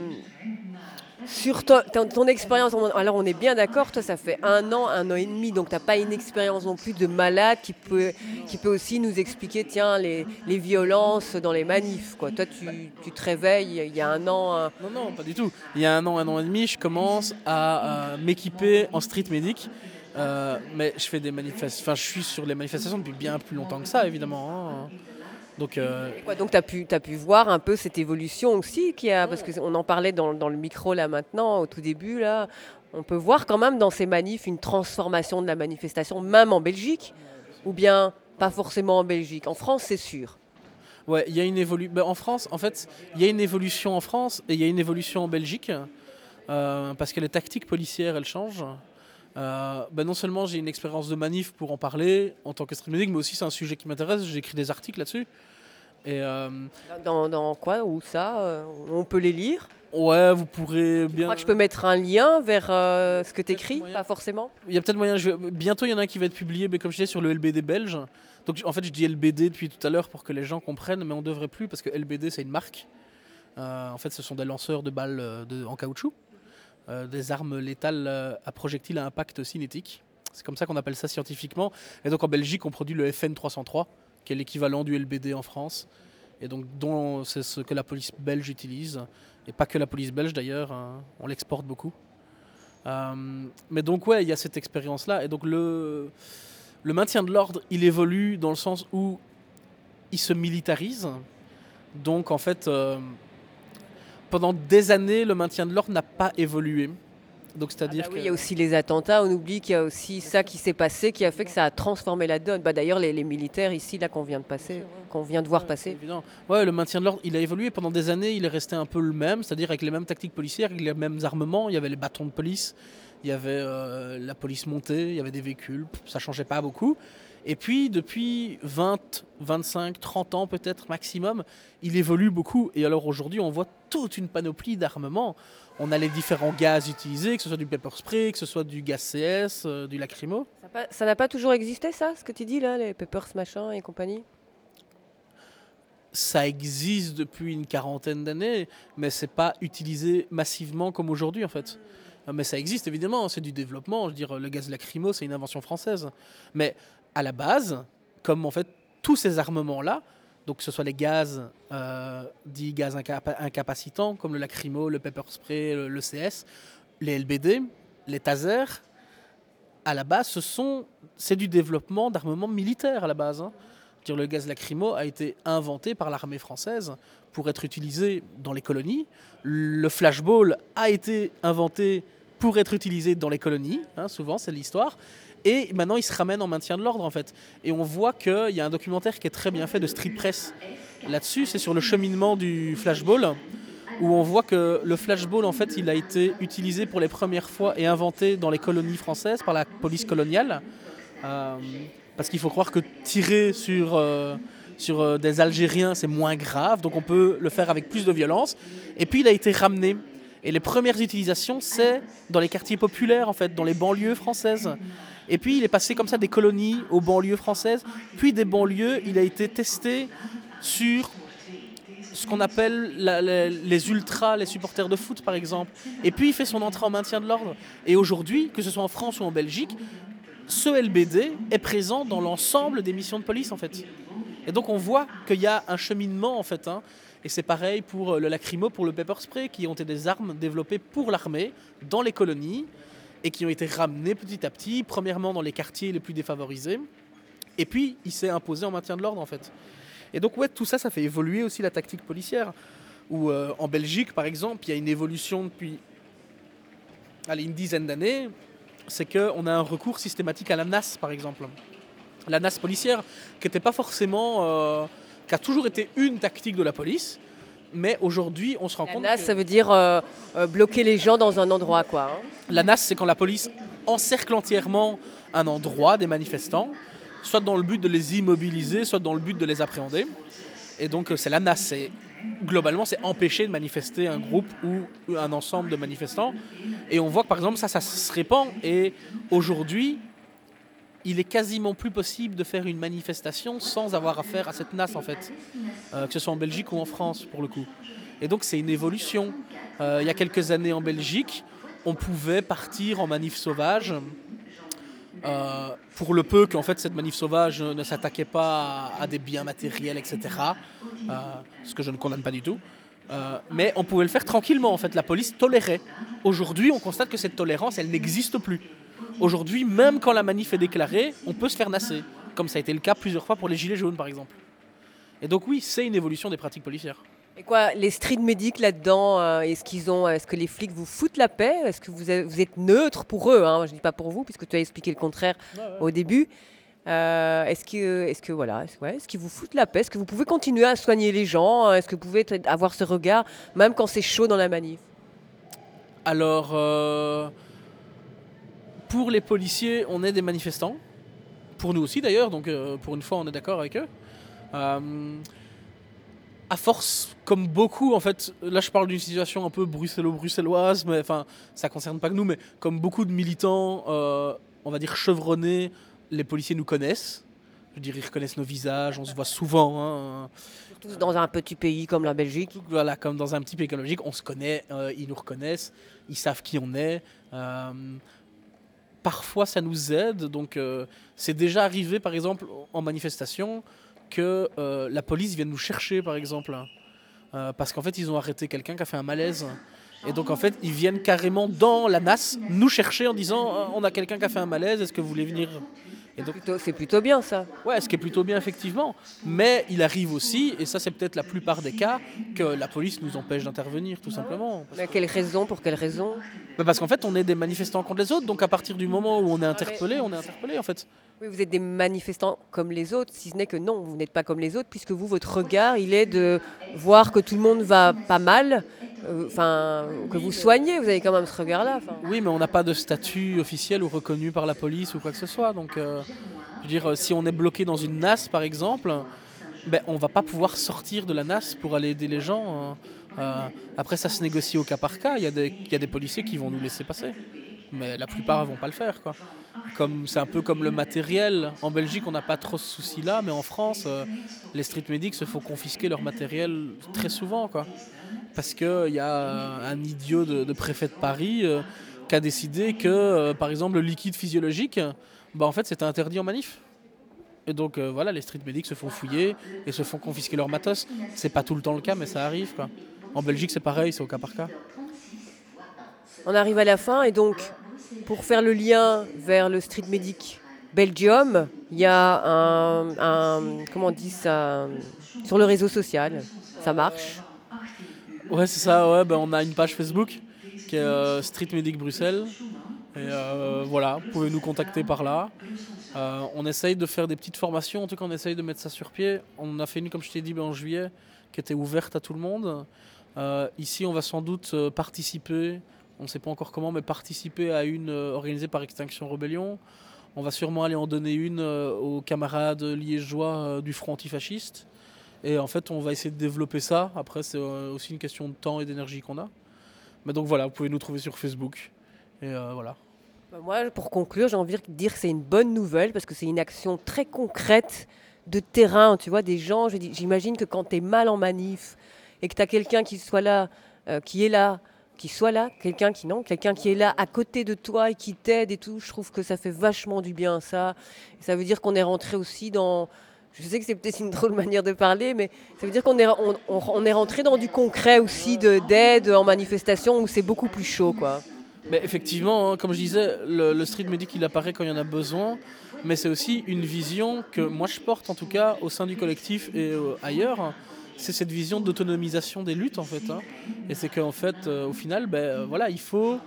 sur ton, ton, ton expérience, alors on est bien d'accord, toi ça fait un an, un an et demi, donc tu n'as pas une expérience non plus de malade qui peut, qui peut aussi nous expliquer, tiens, les, les violences dans les manifs, quoi. Toi tu, tu te réveilles il y a un an... Un... Non, non, pas du tout. Il y a un an, un an et demi, je commence à, à m'équiper en street medic. Euh, mais je fais des manifestations, enfin je suis sur les manifestations depuis bien plus longtemps que ça, évidemment. Hein. Donc, euh... ouais, donc tu as pu, t'as pu voir un peu cette évolution aussi, qui a, parce qu'on en parlait dans, dans le micro là maintenant, au tout début. Là, on peut voir quand même dans ces manifs une transformation de la manifestation, même en Belgique, ou bien pas forcément en Belgique. En France, c'est sûr. Ouais, il y a une évolution. Ben, en France, en fait, il y a une évolution en France et il y a une évolution en Belgique, euh, parce que les tactiques policières, elles changent. Euh, ben non seulement j'ai une expérience de manif pour en parler en tant que street medic, mais aussi c'est un sujet qui m'intéresse, j'ai écrit des articles là-dessus. Et euh, dans, dans quoi, où ça euh, on peut les lire? Ouais, vous pourrez bien... Je crois que je peux mettre un lien vers euh, ce que tu écris, pas forcément. Il y a peut-être moyen, je vais... bientôt il y en a un qui va être publié, mais comme je disais, sur le L B D belge. Donc en fait je dis L B D depuis tout à l'heure pour que les gens comprennent, mais on ne devrait plus parce que L B D c'est une marque. Euh, en fait ce sont des lanceurs de balles de, en caoutchouc. Euh, des armes létales euh, à projectiles à impact cinétique. C'est comme ça qu'on appelle ça scientifiquement. Et donc en Belgique, on produit le F N trois cent trois, qui est l'équivalent du L B D en France. Et donc dont c'est ce que la police belge utilise. Et pas que la police belge d'ailleurs, hein, on l'exporte beaucoup. Euh, mais donc ouais, il y a cette expérience-là. Et donc le, le maintien de l'ordre, il évolue dans le sens où il se militarise. Donc en fait... Euh, pendant des années, le maintien de l'ordre n'a pas évolué. Donc, c'est-à-dire ah bah que... oui, il y a aussi les attentats, on oublie qu'il y a aussi ça qui s'est passé, qui a fait que ça a transformé la donne. Bah, d'ailleurs, les, les militaires ici, là, qu'on vient de passer, qu'on vient de voir ouais, passer. Évident. Ouais, le maintien de l'ordre, il a évolué. Pendant des années, il est resté un peu le même, c'est-à-dire avec les mêmes tactiques policières, avec les mêmes armements. Il y avait les bâtons de police, il y avait euh, la police montée, il y avait des véhicules, ça ne changeait pas beaucoup. Et puis, depuis vingt, vingt-cinq, trente ans peut-être maximum, il évolue beaucoup. Et alors aujourd'hui, on voit toute une panoplie d'armements. On a les différents gaz utilisés, que ce soit du pepper spray, que ce soit du gaz C S, euh, du lacrymo. Ça, pas, ça n'a pas toujours existé, ça, ce que tu dis là, les peppers machin et compagnie? Ça existe depuis une quarantaine d'années, mais c'est pas utilisé massivement comme aujourd'hui en fait. Mais ça existe évidemment, c'est du développement. Je veux dire, le gaz lacrymo, c'est une invention française. Mais à la base, comme en fait tous ces armements-là, donc que ce soit les gaz euh, dits gaz incapa- incapacitants, comme le lacrymo, le pepper spray, le, le C S, les L B D, les tasers, à la base, ce sont, c'est du développement d'armements militaires à la base. Hein. Dire, le gaz lacrymo a été inventé par l'armée française pour être utilisé dans les colonies. Le flashball a été inventé pour être utilisé dans les colonies, hein, souvent c'est l'histoire. Et maintenant, il se ramène en maintien de l'ordre, en fait. Et on voit qu'il y a un documentaire qui est très bien fait de Street Press là-dessus. C'est sur le cheminement du flashball, où on voit que le flashball, en fait, il a été utilisé pour les premières fois et inventé dans les colonies françaises par la police coloniale. Euh, parce qu'il faut croire que tirer sur, euh, sur euh, des Algériens, c'est moins grave. Donc on peut le faire avec plus de violence. Et puis, il a été ramené. Et les premières utilisations, c'est dans les quartiers populaires, en fait, dans les banlieues françaises. Et puis, il est passé comme ça des colonies aux banlieues françaises. Puis, des banlieues, il a été testé sur ce qu'on appelle la, la, les ultras, les supporters de foot, par exemple. Et puis, il fait son entrée en maintien de l'ordre. Et aujourd'hui, que ce soit en France ou en Belgique, ce L B D est présent dans l'ensemble des missions de police, en fait. Et donc, on voit qu'il y a un cheminement, en fait. Hein. Et c'est pareil pour le lacrymo, pour le pepper spray, qui ont été des armes développées pour l'armée, dans les colonies, et qui ont été ramenés petit à petit, premièrement dans les quartiers les plus défavorisés, et puis il s'est imposé en maintien de l'ordre en fait. Et donc ouais, tout ça, ça fait évoluer aussi la tactique policière, où euh, en Belgique par exemple, il y a une évolution depuis allez, une dizaine d'années, c'est qu'on a un recours systématique à la N A S par exemple. La N A S policière, qui n'était pas forcément, euh, qui a toujours été une tactique de la police, mais aujourd'hui, on se rend la compte N A S, que... ça veut dire euh, euh, bloquer les gens dans un endroit, quoi. Hein. La N A S, c'est quand la police encercle entièrement un endroit des manifestants, soit dans le but de les immobiliser, soit dans le but de les appréhender. Et donc, c'est la N A S. C'est globalement, c'est empêcher de manifester un groupe ou un ensemble de manifestants. Et on voit que par exemple, ça, ça se répand. Et aujourd'hui, il est quasiment plus possible de faire une manifestation sans avoir affaire à cette N A S, en fait. Euh, que ce soit en Belgique ou en France, pour le coup. Et donc, c'est une évolution. Euh, il y a quelques années en Belgique, on pouvait partir en manif sauvage. Euh, pour le peu qu'en fait cette manif sauvage ne s'attaquait pas à, à des biens matériels, et cetera. Euh, ce que je ne condamne pas du tout. Euh, mais on pouvait le faire tranquillement, en fait. La police tolérait. Aujourd'hui, on constate que cette tolérance, elle n'existe plus. Aujourd'hui, même quand la manif est déclarée, on peut se faire nasser. Comme ça a été le cas plusieurs fois pour les gilets jaunes, par exemple. Et donc oui, c'est une évolution des pratiques policières. Et quoi, les street medics là-dedans, euh, est-ce qu'ils ont, est-ce que les flics vous foutent la paix? Est-ce que vous êtes, vous êtes neutre pour eux, hein? Je ne dis pas pour vous, puisque tu as expliqué le contraire ouais, ouais. au début. Euh, est-ce que, est-ce que voilà, est-ce, ouais, est-ce qu'ils vous foutent la paix? Est-ce que vous pouvez continuer à soigner les gens? Est-ce que vous pouvez t- avoir ce regard, même quand c'est chaud dans la manif? Alors, euh, pour les policiers, on est des manifestants. Pour nous aussi d'ailleurs, donc euh, pour une fois, on est d'accord avec eux. Euh, À force, comme beaucoup, en fait, là je parle d'une situation un peu bruxello-bruxelloise, mais enfin, ça concerne pas que nous, mais comme beaucoup de militants, euh, on va dire chevronnés, les policiers nous connaissent. Je veux dire, ils reconnaissent nos visages, on se voit souvent. Hein. Surtout dans un petit pays comme la Belgique. Voilà, comme dans un petit pays comme la Belgique, on se connaît, euh, ils nous reconnaissent, ils savent qui on est. Euh, parfois, ça nous aide, donc euh, c'est déjà arrivé, par exemple, en manifestation, que euh, la police vienne nous chercher, par exemple. Euh, parce qu'en fait, ils ont arrêté quelqu'un qui a fait un malaise. Et donc, en fait, ils viennent carrément dans la N A S nous chercher en disant « On a quelqu'un qui a fait un malaise, est-ce que vous voulez venir ?» Et donc, plutôt, c'est plutôt bien, ça. Ouais, ce qui est plutôt bien, effectivement. Mais il arrive aussi, et ça, c'est peut-être la plupart des cas, que la police nous empêche d'intervenir, tout simplement. Mais quelle raison? Pour quelle raison? Mais parce qu'en fait, on est des manifestants contre les autres. Donc, à partir du moment où on est interpellé, on est interpellé, en fait. Oui, vous êtes des manifestants comme les autres, si ce n'est que non, vous n'êtes pas comme les autres, puisque vous, votre regard, il est de voir que tout le monde va pas mal, enfin, euh, que vous soignez, vous avez quand même ce regard-là. Oui, mais on n'a pas de statut officiel ou reconnu par la police ou quoi que ce soit. Donc, euh, je veux dire, si on est bloqué dans une N A S, par exemple, ben, on ne va pas pouvoir sortir de la N A S pour aller aider les gens. Euh, après, ça se négocie au cas par cas. Il y a des, il y a des policiers qui vont nous laisser passer. Mais la plupart ne vont pas le faire, quoi. Comme, c'est un peu comme le matériel. En Belgique, on n'a pas trop ce souci-là, mais en France, euh, les street medics se font confisquer leur matériel très souvent, quoi. Parce qu'il y a un idiot de, de préfet de Paris euh, qui a décidé que, euh, par exemple, le liquide physiologique, bah, en fait, c'était interdit en manif. Et donc, euh, voilà, les street medics se font fouiller et se font confisquer leur matos. C'est pas tout le temps le cas, mais ça arrive, quoi. En Belgique, c'est pareil, c'est au cas par cas. On arrive à la fin et donc, pour faire le lien vers le street medic Belgium, il y a un, un comment on dit ça, sur le réseau social, ça marche? Ouais, c'est ça, ouais, ben on a une page Facebook qui est euh, Street Medic Bruxelles. Et euh, voilà, vous pouvez nous contacter par là. Euh, on essaye de faire des petites formations, en tout cas on essaye de mettre ça sur pied. On en a fait une, comme je t'ai dit, ben, en juillet, qui était ouverte à tout le monde. Euh, ici, on va sans doute euh, participer, on ne sait pas encore comment, mais participer à une euh, organisée par Extinction Rebellion. On va sûrement aller en donner une euh, aux camarades liégeois euh, du Front antifasciste. Et en fait, on va essayer de développer ça. Après, c'est euh, aussi une question de temps et d'énergie qu'on a. Mais donc voilà, vous pouvez nous trouver sur Facebook. Et euh, voilà. Moi, pour conclure, j'ai envie de dire que c'est une bonne nouvelle parce que c'est une action très concrète de terrain. Tu vois, des gens, j'imagine que quand tu es mal en manif et que tu as quelqu'un qui soit là, euh, qui est là, qui soit là, quelqu'un qui non, quelqu'un qui est là à côté de toi et qui t'aide et tout, je trouve que ça fait vachement du bien, ça. Et ça veut dire qu'on est rentré aussi dans... Je sais que c'est peut-être une drôle manière de parler, mais ça veut dire qu'on est, on, on, on est rentré dans du concret aussi, de, d'aide en manifestation, où c'est beaucoup plus chaud, quoi. Mais effectivement, hein, comme je disais, le, le street medic, il apparaît quand il y en a besoin, mais c'est aussi une vision que moi je porte, en tout cas, au sein du collectif et euh, ailleurs. C'est cette vision d'autonomisation des luttes, en fait. Hein. Et c'est qu'en fait, euh, au final, ben, euh, voilà, il faut,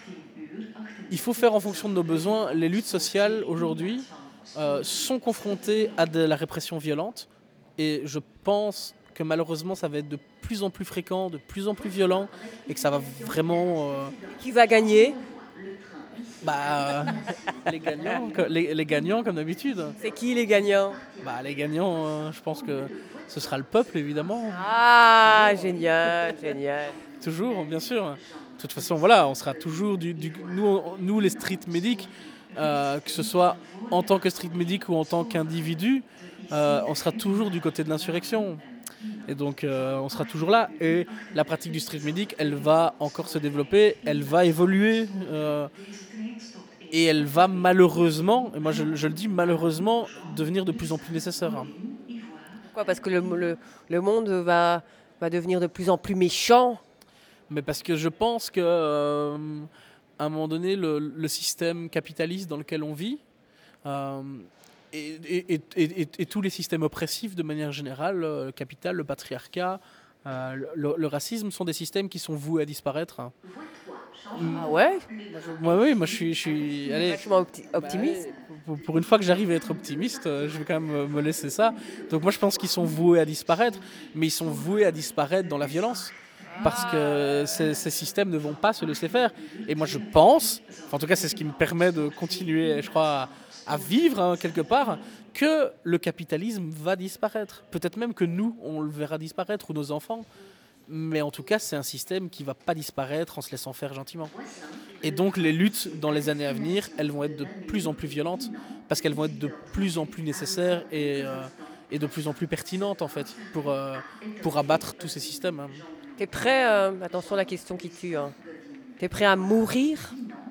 il faut faire en fonction de nos besoins. Les luttes sociales, aujourd'hui, euh, sont confrontées à de la répression violente. Et je pense que malheureusement, ça va être de plus en plus fréquent, de plus en plus violent, et que ça va vraiment... Euh... Qui va gagner ? Bah, les gagnants, co- les, les gagnants comme d'habitude. C'est qui les gagnants? Bah, les gagnants, euh, je pense que ce sera le peuple, évidemment. Ah, génial, génial. Toujours, bien sûr. De toute façon, voilà, on sera toujours du, du- nous, on- nous les street medics, euh, que ce soit en tant que street medic ou en tant qu'individu, euh, on sera toujours du côté de l'insurrection. Et donc, euh, on sera toujours là. Et la pratique du street medic, elle va encore se développer, elle va évoluer. euh, et elle va malheureusement, et moi je, je le dis malheureusement, devenir de plus en plus nécessaire. hein. Pourquoi? Parce que le, le, le monde va, va devenir de plus en plus méchant. Mais parce que je pense que euh, à un moment donné, le, le système capitaliste dans lequel on vit, euh, et, et- et- et- et- et tous les systèmes oppressifs de manière générale, euh, le capital, le patriarcat, euh, le, le racisme, sont des systèmes qui sont voués à disparaître. hein. Ah ouais? Moi, oui, moi je suis, je suis allez, Vachement opti- optimiste. pour, pour une fois que j'arrive à être optimiste, euh, je vais quand même me- me laisser ça. Donc moi je pense qu'ils sont voués à disparaître, mais ils sont voués à disparaître dans la violence. Parce que ces, ces systèmes ne vont pas se laisser faire. Et moi je pense, enfin, en tout cas c'est ce qui me permet de continuer, je crois, à, à vivre hein, quelque part, que le capitalisme va disparaître. Peut-être même que nous, on le verra disparaître, ou nos enfants. Mais en tout cas, c'est un système qui ne va pas disparaître en se laissant faire gentiment. Et donc les luttes dans les années à venir, elles vont être de plus en plus violentes, parce qu'elles vont être de plus en plus nécessaires et, euh, et de plus en plus pertinentes, en fait, pour, euh, pour abattre tous ces systèmes. hein. T'es prêt, euh, attention la question qui tue, hein. T'es prêt à mourir?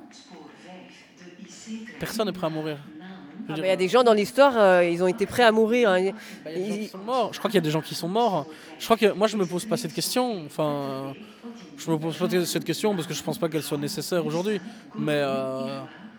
Personne n'est prêt à mourir. Je veux Il dire, y a des gens dans l'histoire, euh, ils ont été prêts à mourir. hein. bah, il y a des gens Ils- qui sont morts. Je crois qu'il y a des gens qui sont morts. Je crois que moi, je me pose pas cette question. Enfin, je me pose pas cette question parce que je pense pas qu'elle soit nécessaire aujourd'hui. Mais euh,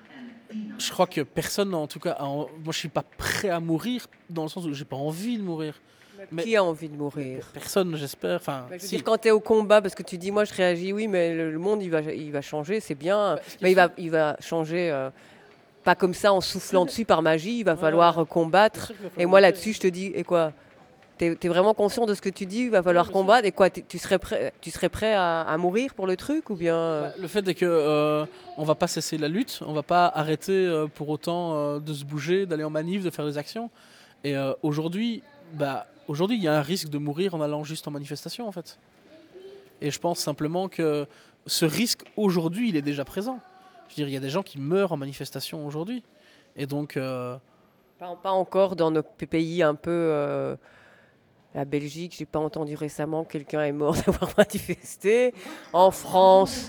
je crois que personne, en tout cas, a en- moi, je suis pas prêt à mourir dans le sens où j'ai pas envie de mourir. Mais Qui a envie de mourir? personne, j'espère. Enfin, Je veux si. dire, quand tu es au combat, parce que tu dis, moi je réagis, oui, mais le, le monde il va, il va changer, c'est bien. ce qui mais est il va, il va changer, euh, pas comme ça en soufflant dessus par magie, il va Ouais, falloir ouais. combattre. sûr qu'il va Et falloir moi lutter. là-dessus, je te dis, et quoi? Tu es vraiment conscient de ce que tu dis, il va falloir combattre, et quoi? t'es- Tu serais prêt, tu serais prêt à, à mourir pour le truc, ou bien. euh, Bah, le fait est que euh, on va pas cesser la lutte, on va pas arrêter euh, pour autant euh, de se bouger, d'aller en manif, de faire des actions. Et euh, aujourd'hui, bah, aujourd'hui, il y a un risque de mourir en allant juste en manifestation, en fait. Et je pense simplement que ce risque aujourd'hui, il est déjà présent. Je veux dire, il y a des gens qui meurent en manifestation aujourd'hui. Et donc, euh, Pas, pas encore dans nos p- pays un peu. euh, la Belgique, j'ai pas entendu récemment que quelqu'un est mort d'avoir manifesté. En France.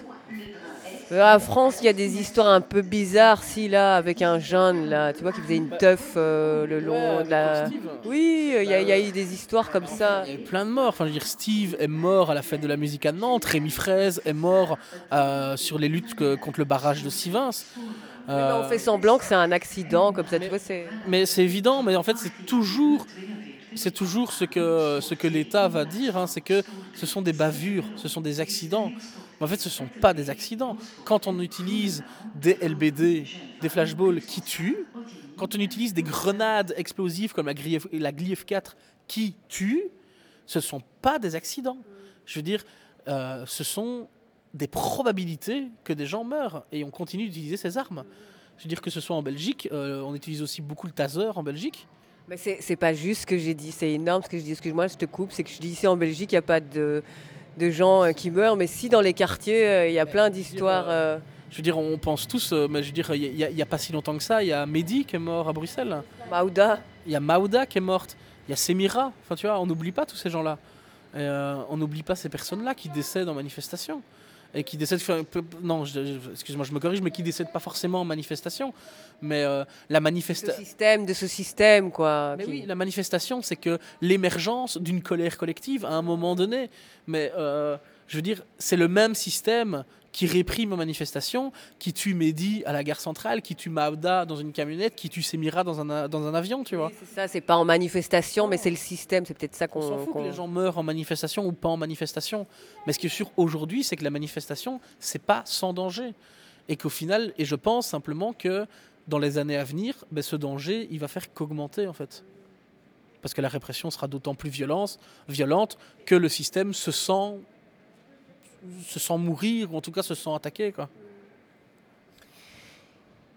La France, il y a des histoires un peu bizarres, si là, avec un jeune, là, tu vois, qui faisait une teuf euh, le long Ouais, de la. comme Steve. Oui, il y, a- il y a eu des histoires comme ça. il y a eu plein de morts. Enfin, je veux dire, Steve est mort à la fête de la musique à Nantes. Rémi Fraise est mort euh, sur les luttes que- contre le barrage de Sivins. Mais ben, on fait semblant que c'est un accident, comme ça, tu vois, c'est. Mais c'est évident, mais en fait, c'est toujours, c'est toujours ce que, ce que l'État va dire, hein, c'est que ce sont des bavures, ce sont des accidents. Mais en fait, ce ne sont pas des accidents. Quand on utilise des L B D, des flashballs qui tuent, quand on utilise des grenades explosives comme la Gli F, la Gli F quatre qui tuent, ce ne sont pas des accidents. Je veux dire, euh, ce sont des probabilités que des gens meurent et on continue d'utiliser ces armes. Je veux dire que ce soit en Belgique, euh, on utilise aussi beaucoup le taser en Belgique. Mais c'est c'est pas juste ce que j'ai dit, c'est énorme ce que je dis. Excuse-moi, je te coupe, c'est que je dis ici en Belgique, il n'y a pas de, de gens euh, qui meurent, mais si dans les quartiers, euh, il y a plein d'histoires. euh, Je veux dire, on pense tous, euh, mais je veux dire, il n'y a, a pas si longtemps que ça, il y a Mehdi qui est mort à Bruxelles. Maouda. Il y a Maouda qui est morte. Il y a Semira. Enfin, tu vois, on n'oublie pas tous ces gens-là. Et, euh, on n'oublie pas ces personnes-là qui décèdent en manifestation. Et qui décèdent. enfin, peu- peu- Non, je- je- excuse-moi, je me corrige, mais qui décèdent pas forcément en manifestation. Mais euh, la Ce manifestation. système, de ce système, quoi. Mais qui- oui, la manifestation, c'est que l'émergence d'une colère collective à un moment donné. Mais euh, je veux dire, c'est le même système qui réprime aux manifestations, qui tue Mehdi à la gare centrale, qui tue Maouda dans une camionnette, qui tue Semira dans un, a- dans un avion, tu vois. Oui, c'est ça, c'est pas en manifestation, mais c'est le système, c'est peut-être ça On s'en qu'on. fout qu'on- que les gens meurent en manifestation ou pas en manifestation. Mais ce qui est sûr aujourd'hui, c'est que la manifestation, c'est pas sans danger. Et qu'au final, et je pense simplement que dans les années à venir, ben, ce danger, il va faire qu'augmenter en fait. Parce que la répression sera d'autant plus violente, violente que le système se sent, se sent mourir, ou en tout cas se sent attaqué, quoi.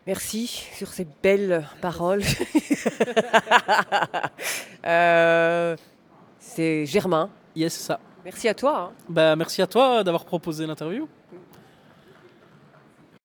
Merci sur ces belles paroles. Euh, c'est Germain. Yes, c'est ça. Merci à toi. hein. Bah, merci à toi d'avoir proposé l'interview.